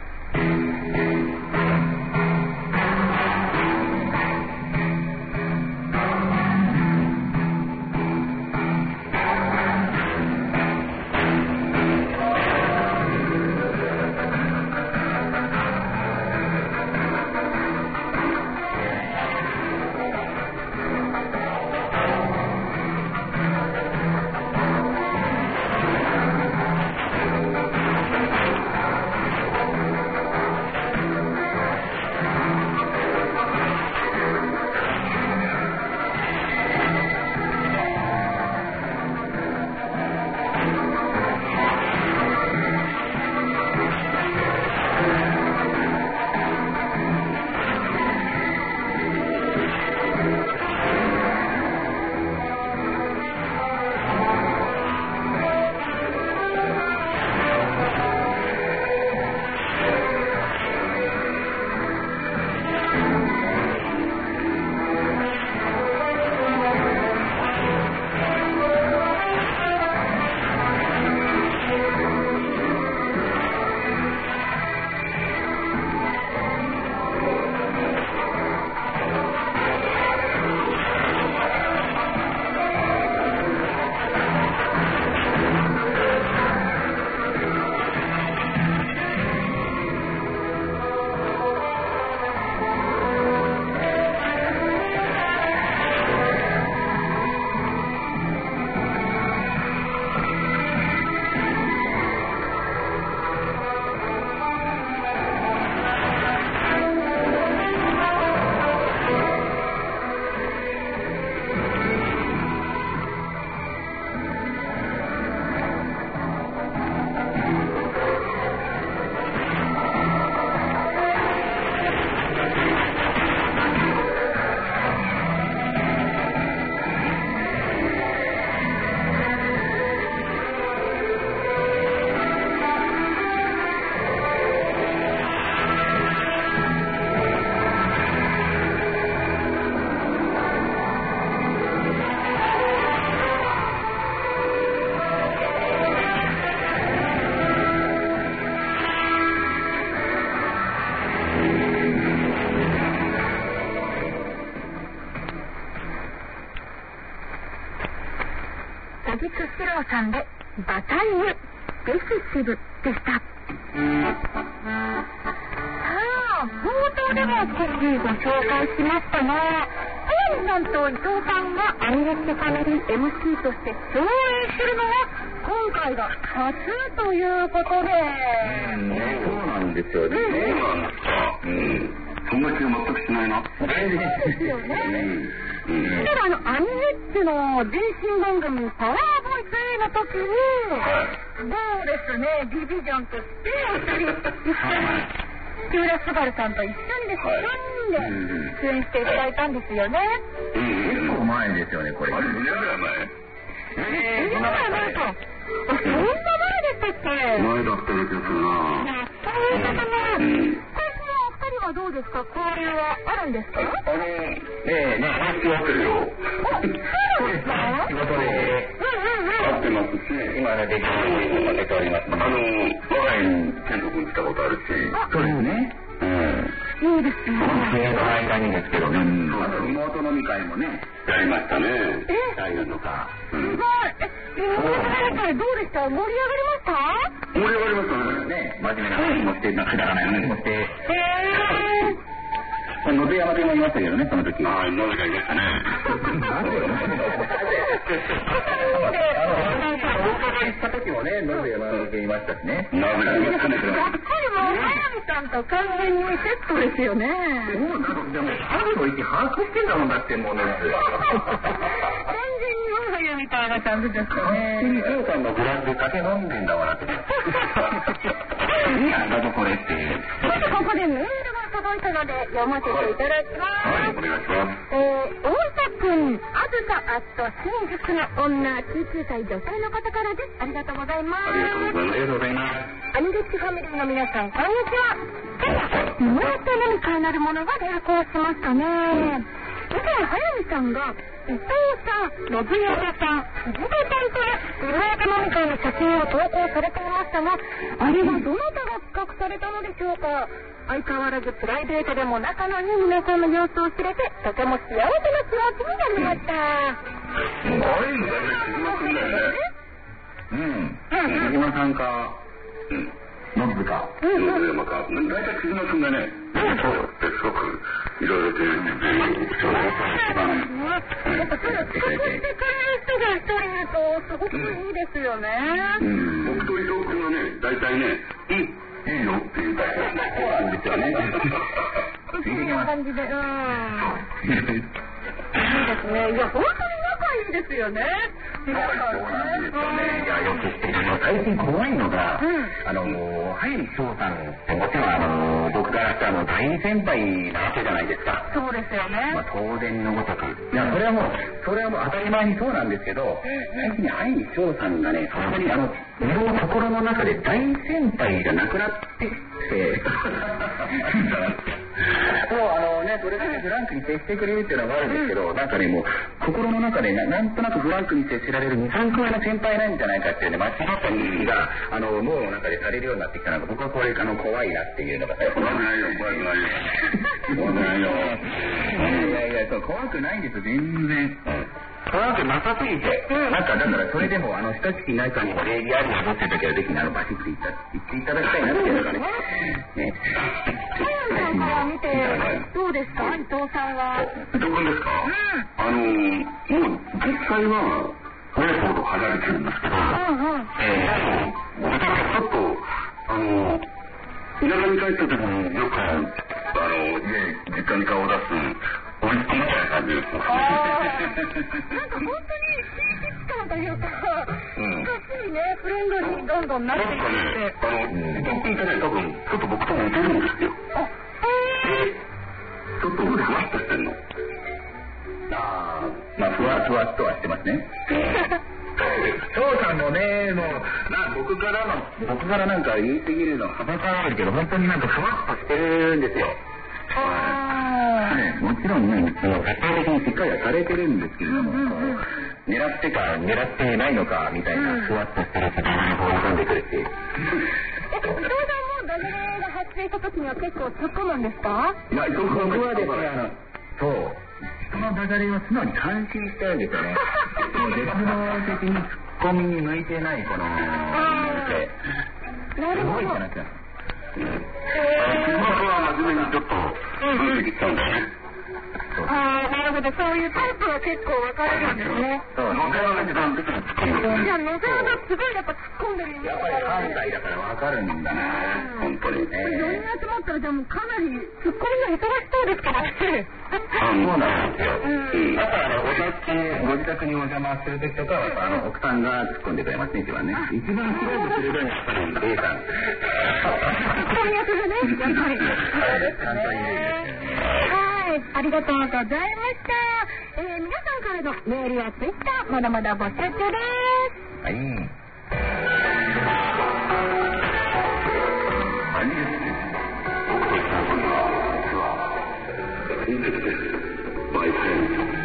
萩須史郎さんでバタイユデシシルでした。さあ、冒頭でも少しご紹介しましたが、早見さんと伊藤さんがアニメッチファミリー エムシー として共演するのは今回が初ということで、 うんね、そうなんですよね。そうなんですか。うん。そんな気が全くしないな。 そうですよね。 うん。 ただあのアニメッチの電信番組パワーボイス A の時に、 はい、 どうですね、ディビジョンとしてお二人一緒に、木村昴さんと一緒にですね、さんにんで出演していただいたんですよね。 うん、 結構前ですよね、これ。 あれ、にねんぐらい前。 えー、にねんぐらい前か。あ、そんな前でしたっけ？ 前だったような気がするな。 そういう方が、 うん。 二人はどうですか？交流はあるんですか？ あの、ねえ、ねえ、話してますよ。 そうですか？ 仕事で会ってますし、 今の出来事が出ておりますね。 あの、我が家に天国に来たことあるし。 そうですね。 うん。 いいですね。 その間にですけどね。 うん。 あと妹飲み会もね、 やりましたね。 え？ したりだとか。 すごい。え、妹の会どうでした？盛り上がりました？ 盛り上がりましたね。 ね、真面目な話もして、くだらない話もして。 へー。 野瀬山でもいましたけどね、その時。 ああ、野瀬がいましたね。 なんでよ。大阪行った時もね、野瀬山でいましたしね。 野瀬がいましたね。 やっぱりもう、速水さんと完全にセットですよね。 そうなの、でも、春の位置把握してんだもんだって、もうね。 完全に我が家みたいな感じですよね。 勝手に翔さんのグラスで酒飲んでんだわなって。いや、だとこれって。 そしてここでメールが届いたので読ませていただきます。 はい、お願いします。 えー、大田くん、あずさあっと真実の女、きゅうじゅうさい女性の方からです。ありがとうございます。 ありがとうございます。 ありがとうございます。 アニリッチファミリーの皆さん、こんにちは。今日、妹飲み会なるものが流行しましたね。以前、早見さんが、伊藤さん、信代さん、藤部さんと妹飲み会の写真を投稿されていましたが、あれはどなたが企画されたのでしょうか。相変わらずプライベートでも仲のいい皆さんの様子を知れて、とても幸せな気持ちになりました。 すごいんだね、木島君だよね。 うん。木島さんか、うん。ノブか。 野瀬山か。大体木島君がね、そうよってすごくいろいろと言って、そう一番。 やっぱそれを作ってくれる人が一人いるとすごくいいですよね。 うん。僕と伊藤君はね、大体ね、いい、いいよっていうタイプなんですよね。 そういう感じで、うん。いいですね。いや、本当に仲いいですよね。 そうなんですよね。いや、よく知ってる。最近怖いのが、あの、早見翔さんってもちろん、あの、僕からしたら大先輩なわけじゃないですか。 そうですよね。 まあ、当然のごとく。いや、それはもう、それはもう当たり前にそうなんですけど、最近早見翔さんがね、本当にあの、自分の心の中で大先輩がなくなってきて、そう、あのね、それだけフランクに接してくれるっていうのはあるんですけど、なんかね、もう、心の中でな、なんとなくフランクに接しられるに、さんくらいの先輩なんじゃないかっていうね、間違った認識が、あの、脳の中でされるようになってきたのが、僕はこれ、あの、怖いなっていうのが、 怖くないよ、怖くないよ。怖くないよ。 いやいや、そう、怖くないんですよ、全然。怖くなさすぎて、なんかだからそれでもあの親しき中にも礼儀あるよって時はぜひあのバシッと言っていただきたいなっていうのがね。ね。 早見さんから見てどうですか、伊藤さんは。 伊藤君ですか。あのもう実際は親子ほど離れてるんですけど、ええ、僕はちょっとあの田舎に帰った時によくあの家実家に顔を出す。おいしいみたいな感じです。 なんか本当に親切感というか、少しね、フレンドリーにどんどんなっていって。 あの、伊藤君ってね、多分、ちょっと僕と似てるんですよ。 あ、へぇー。ちょっとふわっとしてんの。 ああ、まあ、ふわふわっとはしてますね。翔さんもね、もう、まあ、僕からの、僕からなんか言い過ぎるのはばからないけど、本当になんかふわっとしてるんですよ。はい、もちろんね、絶対的にしっかりはされてるんですけれども、狙ってか狙ってないのかみたいな、ふわっとしてる自分に放り込んでくれて。 え、伊藤さんもダジャレが発生した時には結構突っ込むんですか？ いや、僕はですね、あの、そう、人のダジャレを素直に感心しちゃうんですよね。もう絶望的にツッコミに向いてないこの、すごいじゃなくて。 えー、僕は真面目にちょっと分析しちゃうんだよね。 ああ、なるほど、そういうタイプは結構分かれるんですね。 そう、野瀬山が一番的に突っ込む。 いや、野瀬山がすごいやっぱ突っ込んでるイメージがある。 関西だから分かるんだな、 本当に。 よにん集まったら、じゃあもうかなり突っ込みが忙しそうですからね。 そうなんですよ。うん。あとあの、お宅、ご自宅にお邪魔するときとかは、あの、奥さんが突っ込んでくれますね、一番ね。一番すごい鋭いのはやっぱり、A さん。 突っ込み役がね、やっぱり。そうですね。はい、ありがとうございました。えー、皆さんからのメールやツイッター、まだまだ募集中です。 はい。 アニメです。僕と伊藤さんは、実は、親戚です。バイフレンド。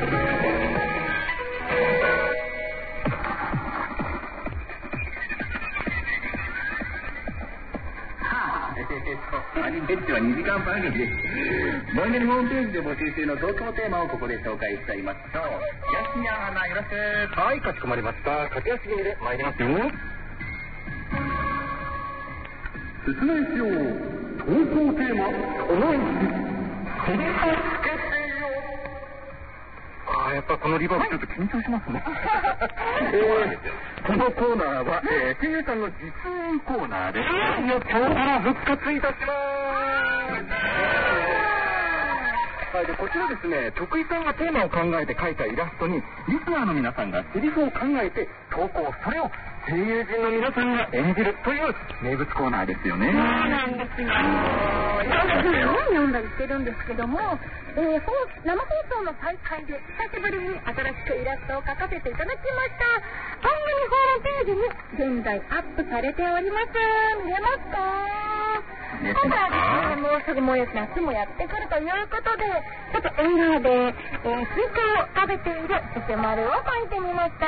アニメッチはにじかん番組です。番組ホームページで募集中の投稿テーマをここで紹介しちゃいましょう。よしにゃーな、よろしく。はい、かしこまりました。駆け足気味で参りますよ。 説明しよう。投稿テーマ、このいち。 振りをつけてよ。ああ、やっぱこのリバーブちょっと緊張しますね。えー、このコーナーは、えー、声優さんの実演コーナーです。いよ今日から復活いたします。はい、でこちらですね、徳井さんがテーマを考えて描いたイラストにリスナーの皆さんがセリフを考えて投稿、それを声優陣の皆さんが演じるという名物コーナーですよね。 そうなんですよ。読んだりしてるんですけども、えー、生放送の再開で久しぶりに新しくイラストを描かせていただきました。番組ホームページに現在アップされております。見れますか？今回はもうすぐもう夏もやってくるということで、ちょっと笑顔で、えー、スイカを食べているシシマルを描いてみました。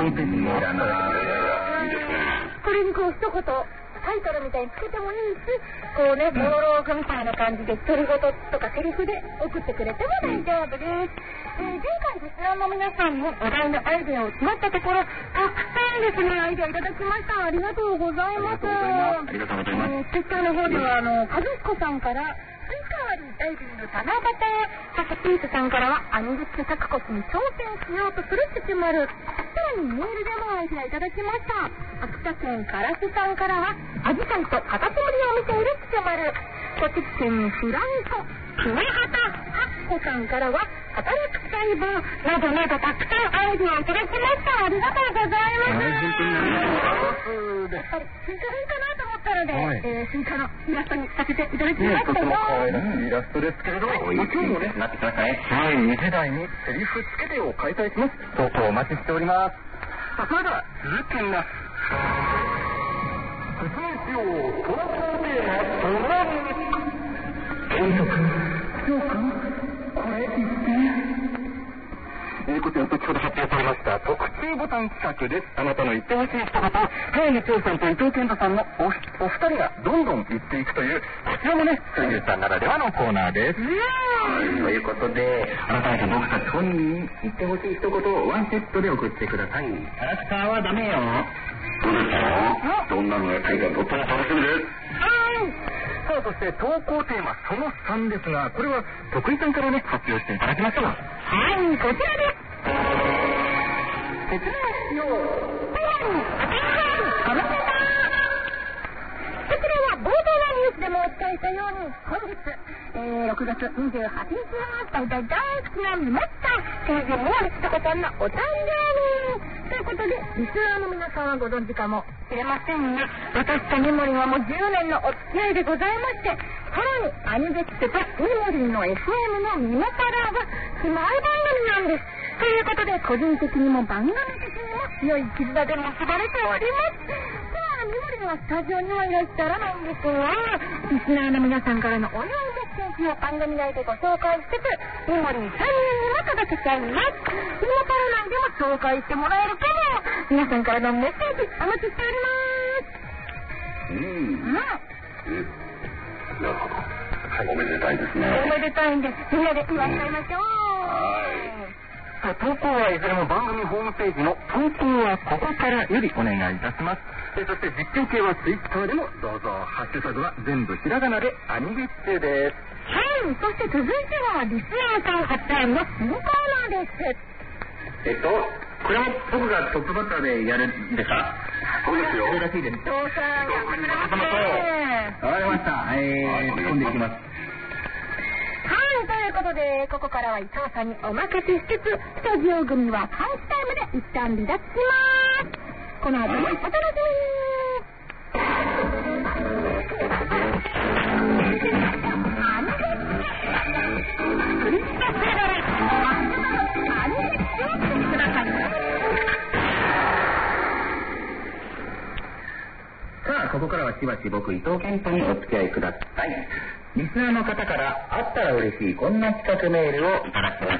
これにこう一言タイトルみたいにつけてもいいし、こうね、モノローグみたいな感じで独り言とかセリフで送ってくれても大丈夫です。えー、前回リスナーの皆さんにお題のアイデアを募ったところ、たくさんですねアイデアいただきました。ありがとうございます。 ありがとうございます。 ツイッターの方ではあの和彦さんからスイカ割りダイビング七夕、そしてピースさんからはアニグッチ作骨に挑戦しようとするシチマル、さらにメールでもアイデアいただきました。秋田県からしさんからはアジサイとカタツムリを見ているシチマル、栃木県フランコキネハタハッコさんからは働く細胞などなどたくさんアイデアをいただきました。ありがとうございます。やっぱりスイカ編かなと思ったので、はい、えー、スイカのイラストにさせていただきました。 とても可愛らしいイラストですけれども、今日もね、なってきましたね。はい、に世代にセリフつけてを開催します。投稿お待ちしております。さあ、それでは続きます。説明しよう。投稿テーマとなり検索そうかこれ言ってえー、こちら先ほど発表されました特注ボタン企画です。あなたの言ってほしい一言、早見千代さんと伊藤健太さんの お, お二人がどんどん言っていくという、こちらもね、声優さんならではのコーナーです。はい、ということで、改めて僕たち本人に言ってほしい一言をワンセットで送ってください。キャラクターはダメよ。 そうですか？どんなのが書いたかとっても楽しみです。 さあ、そして投稿テーマそのさんですが、これは徳井さんからね、発表していただきましょう。はい、こちらです。説明しよう。こちらは冒頭のニュースでもお伝えしたように、本日、えー、ろくがつにじゅうはちにちは大大大好きなみもっちゃん、成人になるちさこちゃんのお誕生日ということで、リスナーの皆さんはご存知かもしれませんが、私とみもりんはもうじゅうねんのお付き合いでございまして、さらにアニベッセとみもりんの エフエム のみもからは姉妹番組なんです。ということで、個人的にも番組的にも強い絆で結ばれております。さあ、みもりんはスタジオにはいらっしゃらないんですが、リスナーの皆さんからのお祝いメッセージを番組内でご紹介しつつ、みもりんさんにんにも届けちゃいます。みもから内でも紹介してもらえるかも。皆さんからのメッセージお待ちしております。 うん。うん。なるほど。はい、おめでたいですね。 おめでたいんです。みんなで祝いましょう。はい。 投稿はいずれも番組ホームページの投稿はここからよりお願いいたします。そして実況系はツイッターでもどうぞ。ハッシュタグは全部ひらがなでアニビッチです。 はい、そして続いてはリスナーさん発案の新コーナーです。 えっとこれも僕がトップバッターでやるんですか？ そうですよ。 それらしいです。 どうさん、やってくれませ。 わかりました。えー、突っ込んでいきます。はい、 ということで、ここからは伊藤さんにお任せしつつ、スタジオ組はパンチタイムで一旦離脱します。この後もお楽しみさあ、ここからはしばし僕伊藤健太にお付き合いください。リスナーの方からあったら嬉しいこんな企画メールをいただきました。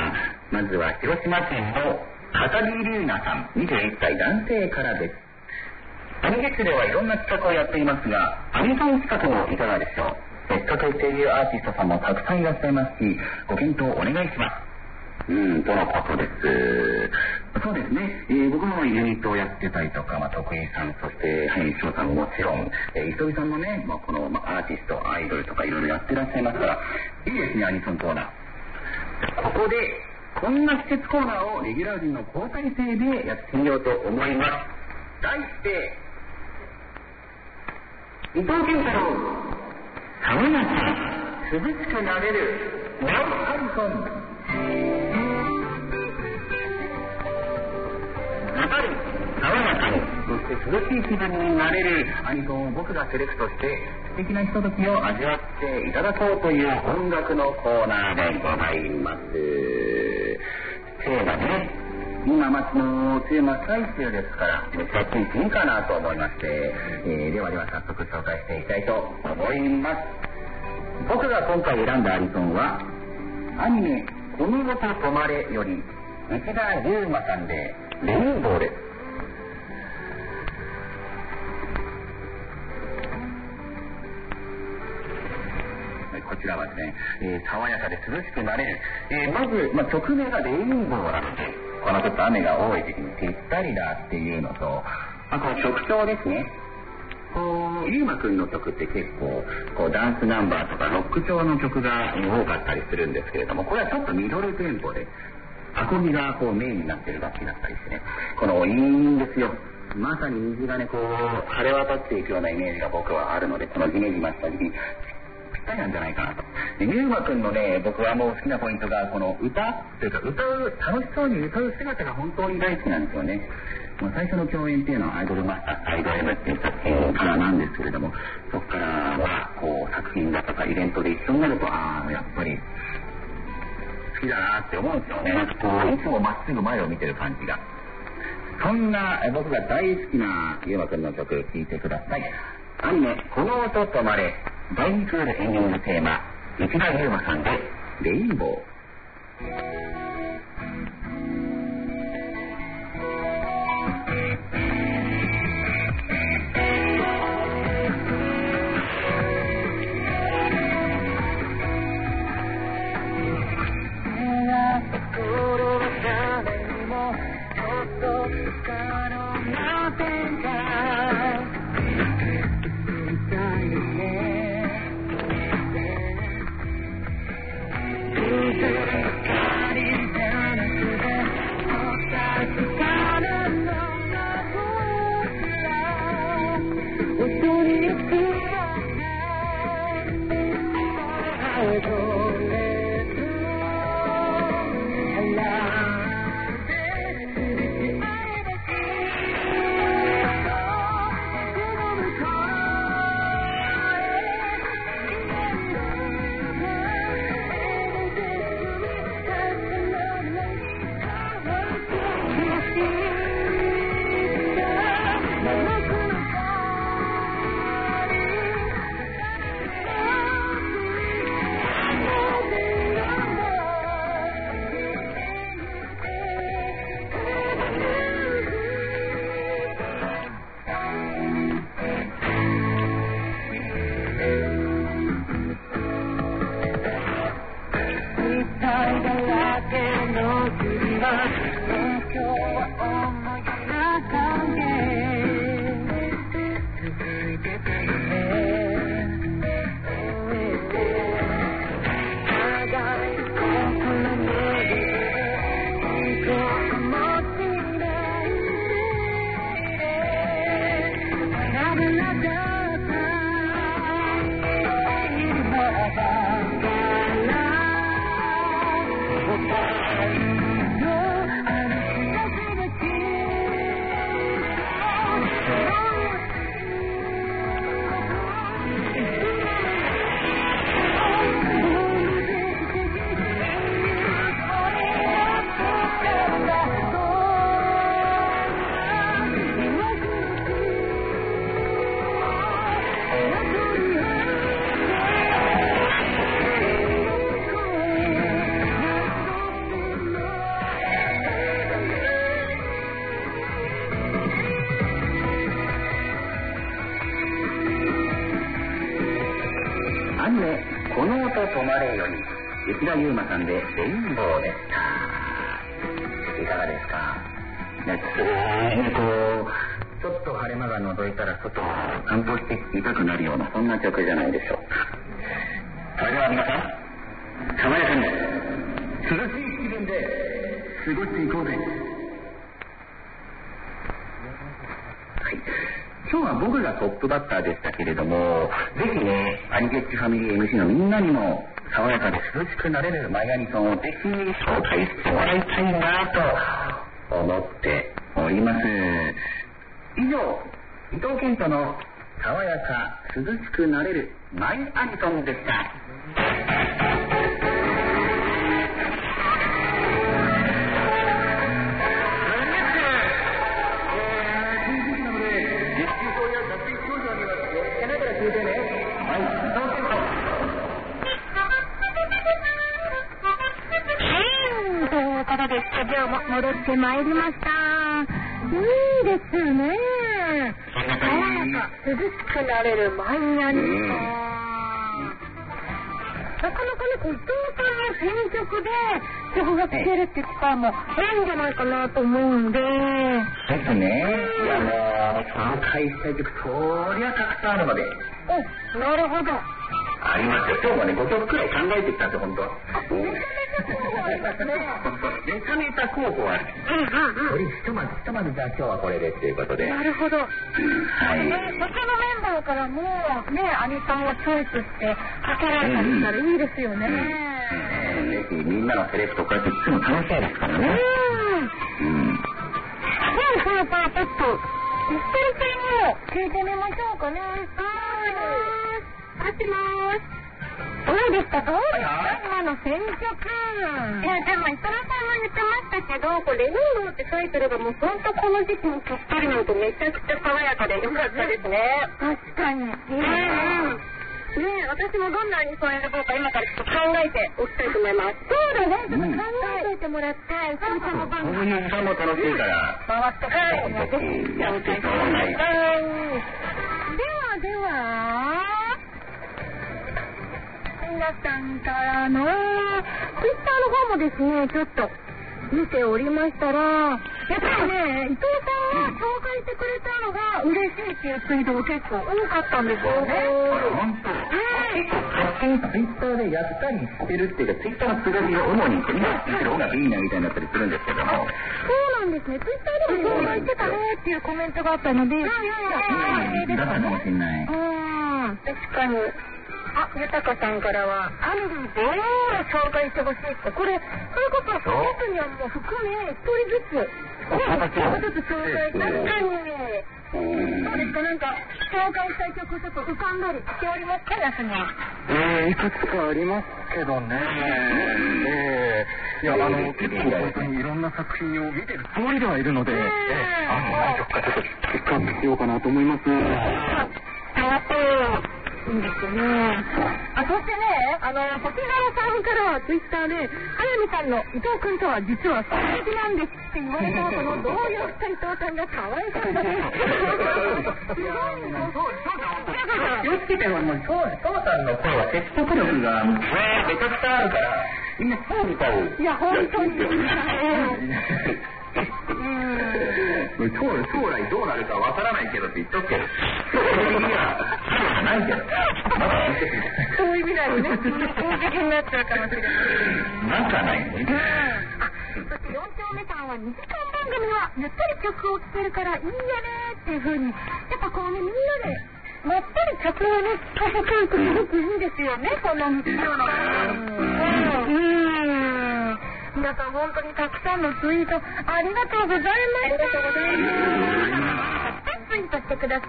まずは広島県の片木龍奈さん、にじゅういっさい男性からです。アニゲッチではいろんな企画をやっていますが、アニソン企画もいかがでしょう。せっかく声優アーティストさんもたくさんいらっしゃいますし、ご検討お願いします。 うん、とのことです。 そうでですね、えー、僕もユニットをやってたりとか、まあ、徳井さん、そして羽生翔さんももちろん、えー、磯井さんもね、まあ、この、まあ、アーティスト、アイドルとかいろいろやってらっしゃいますから、いいですね、アニソンコーナー。ここで、こんな季節コーナーをレギュラー陣の交代制でやってみようと思います。題して、伊藤健太郎、爽やか、涼しくなれる、ナウアニソン。やはり爽やかに、そして涼しい気分になれるアニソンを僕がセレクトして素敵なひとときを味わっていただこうという音楽のコーナーでございます。テーマね、今街の梅雨真っ最中ですからめっちゃ暑い日かなと思いまして、えー、ではでは早速紹介していきたいと思います。僕が今回選んだアニソンはアニメ「このごと止まれ」より内田悠馬さんでレインボーです。こちらはですね、えー、爽やかで涼しくなれる、えー、まず、まあ、曲名がレインボーなのでこのちょっと雨が多い時期にぴったりだっていうのと、あと曲調ですね。こうゆうまくんの曲って結構こうダンスナンバーとかロック調の曲が多かったりするんですけれども、これはちょっとミドルテンポでアコギがこうメインになってる楽器だったりしてね、このいいんですよ。まさに水がねこう晴れ渡っていくようなイメージが僕はあるので、このジメジメした時期にぴったりなんじゃないかなと。でゆうまくんのね僕はもう好きなポイントがこの歌というか歌う楽しそうに歌う姿が本当に大好きなんですよね。もう最初の共演っていうのはアイドルマスターアイドル M っていう作品からなんですけれども、そこからはこう作品だとかイベントで一緒になるとああやっぱり好きだなって思うんですよね。なんかこういつもまっすぐ前を見てる感じが。そんな僕が大好きなゆうまくんの曲聴いてください。アニメ「この音止まれ」大クールエンディングテーマ内田悠馬さんでレインボー。アニメ「この音止まれ」より内田悠馬さんでレインボーでした。いかがですか。 ね、こうちょっと晴れ間が覗いたら外を散歩していたくなるようなそんな曲じゃないでしょう。それでは皆さん、爽やかに涼しい気分で過ごしていこうぜ。はい、今日は僕がトップバッターでしたけれども、ぜひね、アニゲッチファミリー エムシー のみんなにも爽やかで涼しくなれるマイアニソンをぜひ紹介してもらいたいなと思っております。以上、伊藤健人の爽やか涼しくなれるマイアニソンでした。 スタジオも戻ってまいりました。いいですね。爽やか涼しくなれるマイアニソン。なかなかね、伊藤さんの選曲で曲が聴けるって機会もないんじゃないかなと思うんで。 ですね。いや、もう紹介したい曲そりゃたくさんあるので。 お、なるほど。 ありますよ。今日はね、ごきょくくらい考えてきたんです、本当。めちゃめちゃ候補ある。うんうんうん。ひとまずひとまずじゃあ今日はこれでっていうことで。 なるほど。 はい。 ね、他のメンバーからもね、アニソンをチョイスしてかけられたりしたらいいですよね。 うんうん、ぜひみんなのセレクトこうやっていつも楽しいですからね。うん。うん。でもそれからちょっと一人にも聞いてみましょうかね。はい。待ってます。どうでしたどうでした今の選曲。いやでも伊藤さんも言ってましたけど、これレモンってタイトルがもう本当この時期にぴったりなのとめちゃくちゃ爽やかでよかったですね。確かに。ねえ、ねえ、私もどんなアニソン選ぼうか今からちょっと考えておきたいと思います。そうだね、ちょっと考えておいてもらって、うさみさんの番組。そういう時間も楽しいから。回ってはい、ぜひやっていただきたい。ではでは。皆さんからのツイッターの方もですね、ちょっと見ておりましたら、やっぱりね、伊藤さんが紹介してくれたのが嬉しいっていうツイートが結構多かったんですよね。本当。結構勝手にツイッターでやったりしてるっていうか、ツイッターのつぶやきが主に今聞いてる音楽いいなみたいになったりするんですけども。そうなんですね。ツイッターでも紹介してたねっていうコメントがあったので、いやいやいや、だったかもしれない。うん、確かに。あ、豊さんからはファミリー全員を紹介してほしいって、これそれこそスーにはもう含め一人ずつね、一人ずつ紹介確かにそうですか。なんか紹介したい曲ちょっと浮かんだりしておりますか、安に。 えー、いくつかありますけどね。えー、いや、あの結構本当にいろんな作品を見てるつもりではいるので、えー、あの何曲かちょっとピックアップしようかなと思います。 あといいですね。あ、そしてね、あの、時原さんからはツイッターで、早見さんの伊藤君とは実は親戚なんですって言われた後の同僚した伊藤さんが可愛かったです。すごいの。 気をつけても、もう、父さんの声は説得力がめちゃくちゃあるから、みんなそうみたい。 いや、本当に。 うん、将来どうなるかわからないけどって言っとくけど、そういう意味はないけど、 そういう意味だよね。攻撃になっちゃうかもしれない。 なんかないね。 そしてよん丁目さんはにじかん番組はゆったり曲を聴けるからいいよねっていう風に、やっぱこうね、みんなでまったり曲をね、聴かせていくすごくいいですよね、この日曜の。うん。皆さん本当にたくさんのツイートありがとうございます。ありがとうございます。ツイートしてください。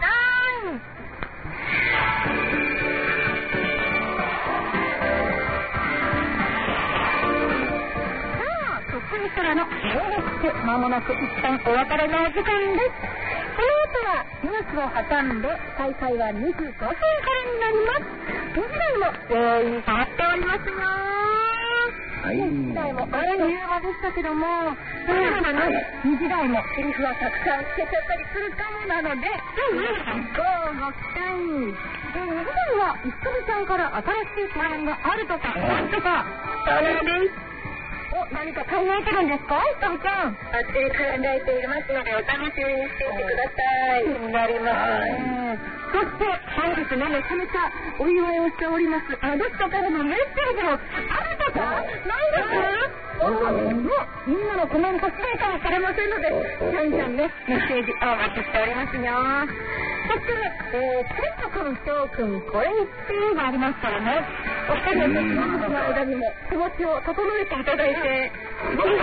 さあ、得意からの小学生まもなく一旦お別れのお時間です。この後はニュースを挟んで再開はにじゅうごふんからになります。にじ台も用意されておりますよ。はい、にじ台もあれの夕場でしたけども、それぞれのにじ台もセリフはたくさんつけちゃったりするかもなので、ごご期待。にじ台はいっすみちゃんから新しいプランがあるとかないとか、あれです。 お、何か考えてるんですか、ひとみちゃん。 あっちで考えていますので、お楽しみにしていてください。 気になりますね。そして、そうですね、めちゃめちゃお祝いをしております。あの人からのメッセージを、あなたさん、何ですおみんなのコメントしたいかもしれませんので、じゃんじゃんね、メッセージお待ちしておりますよ。そして、えー、ペット君、しょう君、これについがありますからね、お二人のの間にも気持ちを整えていただいて、次回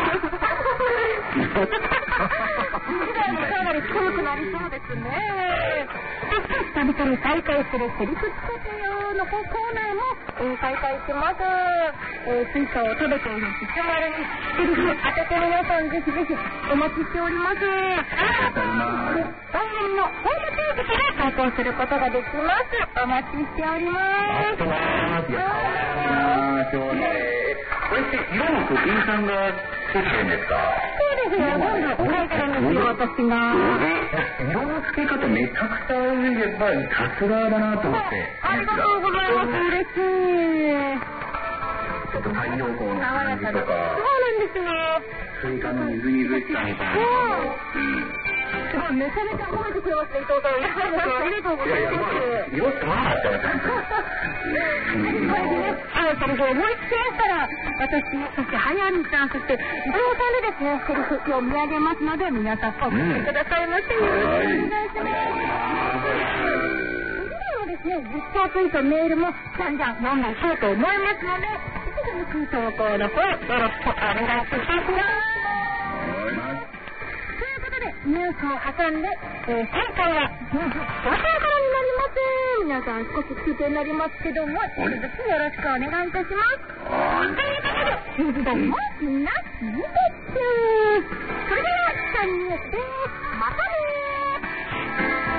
もかなり強くなりそうですね。そして、久々に再開するセリフ作用のコーナーも、えー、再開します。えー、スイカを食べているシチュマルにセリフ当てて皆さんぜひぜひお待ちしております。番組のホームページから投稿することができます。お待ちしております。 待ってます。これって色も職員さんが作ってるんですか？ そうですね。どんどん書いてるんですよ、私が。 色の付け方めちゃくちゃやっぱりさすがだなと思って。 ありがとうございます。嬉しい。 ちょっと太陽光の感じとか。そうなんですね。 スイカのみずみずしさみたいな。 すごい、めちゃめちゃ覚えてくれますね、伊藤さん。ありがとうございます。 色ってまだったらちゃんと。 はい、それで思いつきましたら、私、そしてはやみちゃん、そして伊藤さんでですね、セリフ読み上げますので、皆さんお聞きくださいませ。よろしくお願いします。ですね、実況ツイートメールもじゃんじゃん読んでいこうと思いますので、引き続き投稿の方よろしくお願いします。ということで、ニュースを挟んで、えー、正解はじゅうごふんからになります。皆さん少し休憩になりますけども、引き続きよろしくお願いいたします。ということで、じゅうじ台もみんな聞いてって。それでは、さんニュースです。またねー。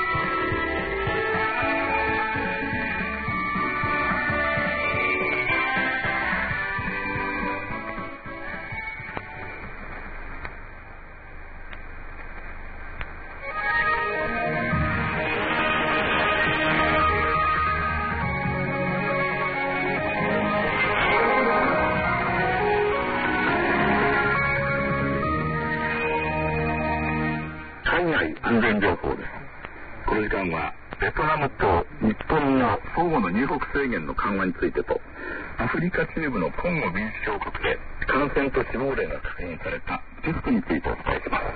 安全情報です。この時間はベトナムと日本の相互の入国制限の緩和についてと、アフリカ中部のコンゴ民主共和国で感染と死亡例が確認されたリスクについてお伝えします。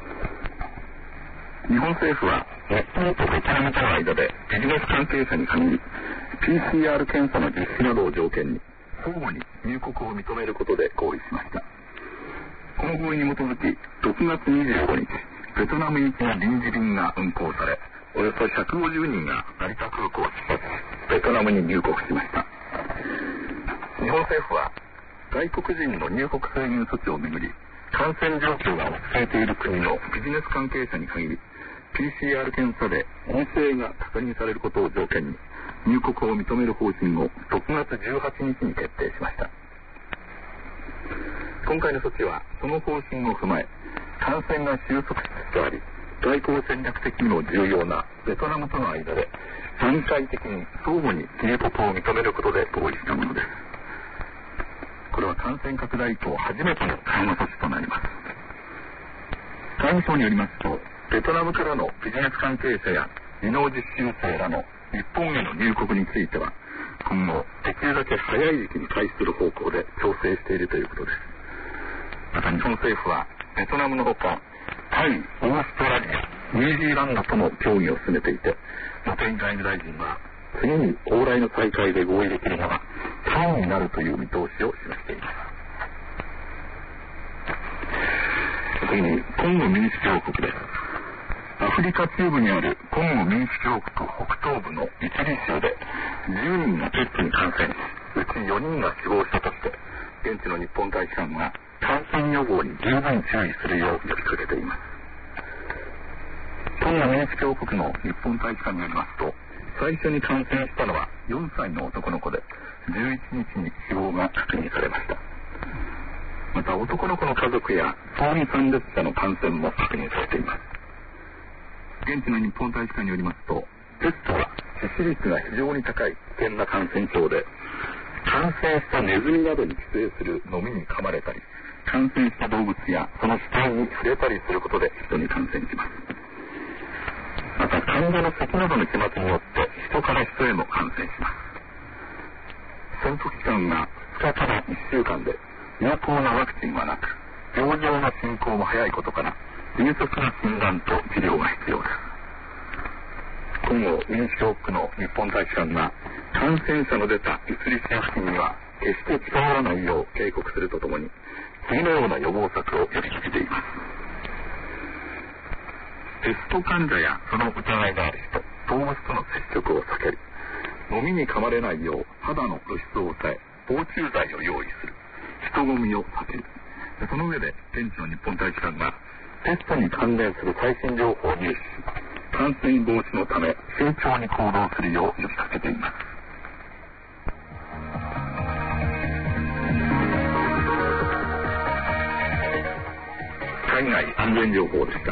日本政府は日本とベトナムとの間でビジネス関係者に限り ピーシーアール 検査の実施などを条件に相互に入国を認めることで合意しました。この合意に基づきろくがつにじゅうごにち、ベトナム行きの臨時便が運航され、およそひゃくごじゅうにんが成田空港を出発し、ベトナムに入国しました。日本政府は外国人の入国制限措置をめぐり、感染状況が落ち着いている国のビジネス関係者に限り ピーシーアール 検査で陰性が確認されることを条件に入国を認める方針をろくがつじゅうはちにちに決定しました。今回の措置はその方針を踏まえ、感染が収束しつつあり、外交戦略的にも重要なベトナムとの間で段階的に相互に入国を認めることで合意したものです。これは感染拡大以降初めての緩和措置となります。外務省によりますと、ベトナムからのビジネス関係者や技能実習生らの日本への入国については、今後できるだけ早い時期に開始する方向で調整しているということです。また日本政府はベトナムのほか、タイ、オーストラリア、ニュージーランドとも協議を進めていて、茂木外務大臣は次に往来の再開で合意できるのはタイになるという見通しを示しています。次にコンゴ民主共和国です。アフリカ中部にあるコンゴ民主共和国北東部のイチリ州でじゅうにんがペットに感染し、うちよにんが死亡したとして、現地の日本大使館は感染予防に十分注意するよう呼びかけています。コンゴ民主共和国の日本大使館によりますと、最初に感染したのはよんさいの男の子で、じゅういちにちに死亡が確認されました。また男の子の家族や当院参列者の感染も確認されています。現地の日本大使館によりますと、ペットは致死率が非常に高い危険な感染症で、 感染したネズミなどに寄生するノミに噛まれたり、感染した動物やその死体に触れたりすることで人に感染します。また患者の咳などの飛沫によって人から人へも感染します。潜伏期間がふつかからいっしゅうかんで有効なワクチンはなく、病状の進行も早いことから迅速な診断と治療が必要です。今後ウィンスロックの日本大使館が感染者の出た移り性付近には決して近寄らないよう警告するとともに、次のような予防策を呼びかけています。ペスト患者やその疑いがある人、動物との接触を避ける、ノミに噛まれないよう肌の露出を抑え防虫剤を用意する、人混みを避ける。その上で現地の日本大使館がペストに関連する最新情報を入手し、感染防止のため慎重に行動するよう呼びかけています。海外安全情報でした。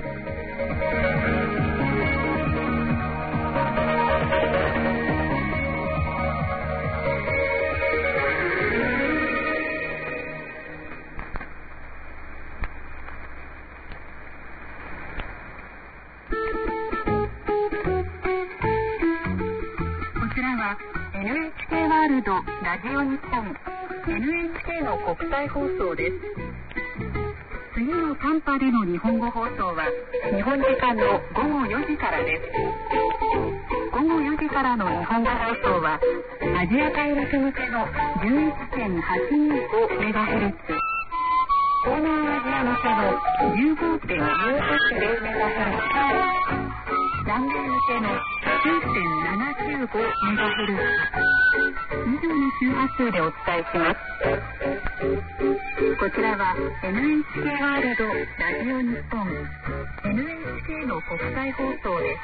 エヌエイチケー ワールドラジオ日本 エヌエイチケー の国際放送です。次の短波での日本語放送は日本時間のごごよじからです。ごごよじからの日本語放送はアジア大陸向けの じゅういちてんはちにごメガヘルツ、東南アジア向けの じゅうごてんにはちゼロメガヘルツ、南米向けの きゅうてんななきゅうごメガヘルツ、以上の周波数でお伝えします。こちらは エヌエイチケー ワールドラジオ日本 エヌエイチケー の国際放送です。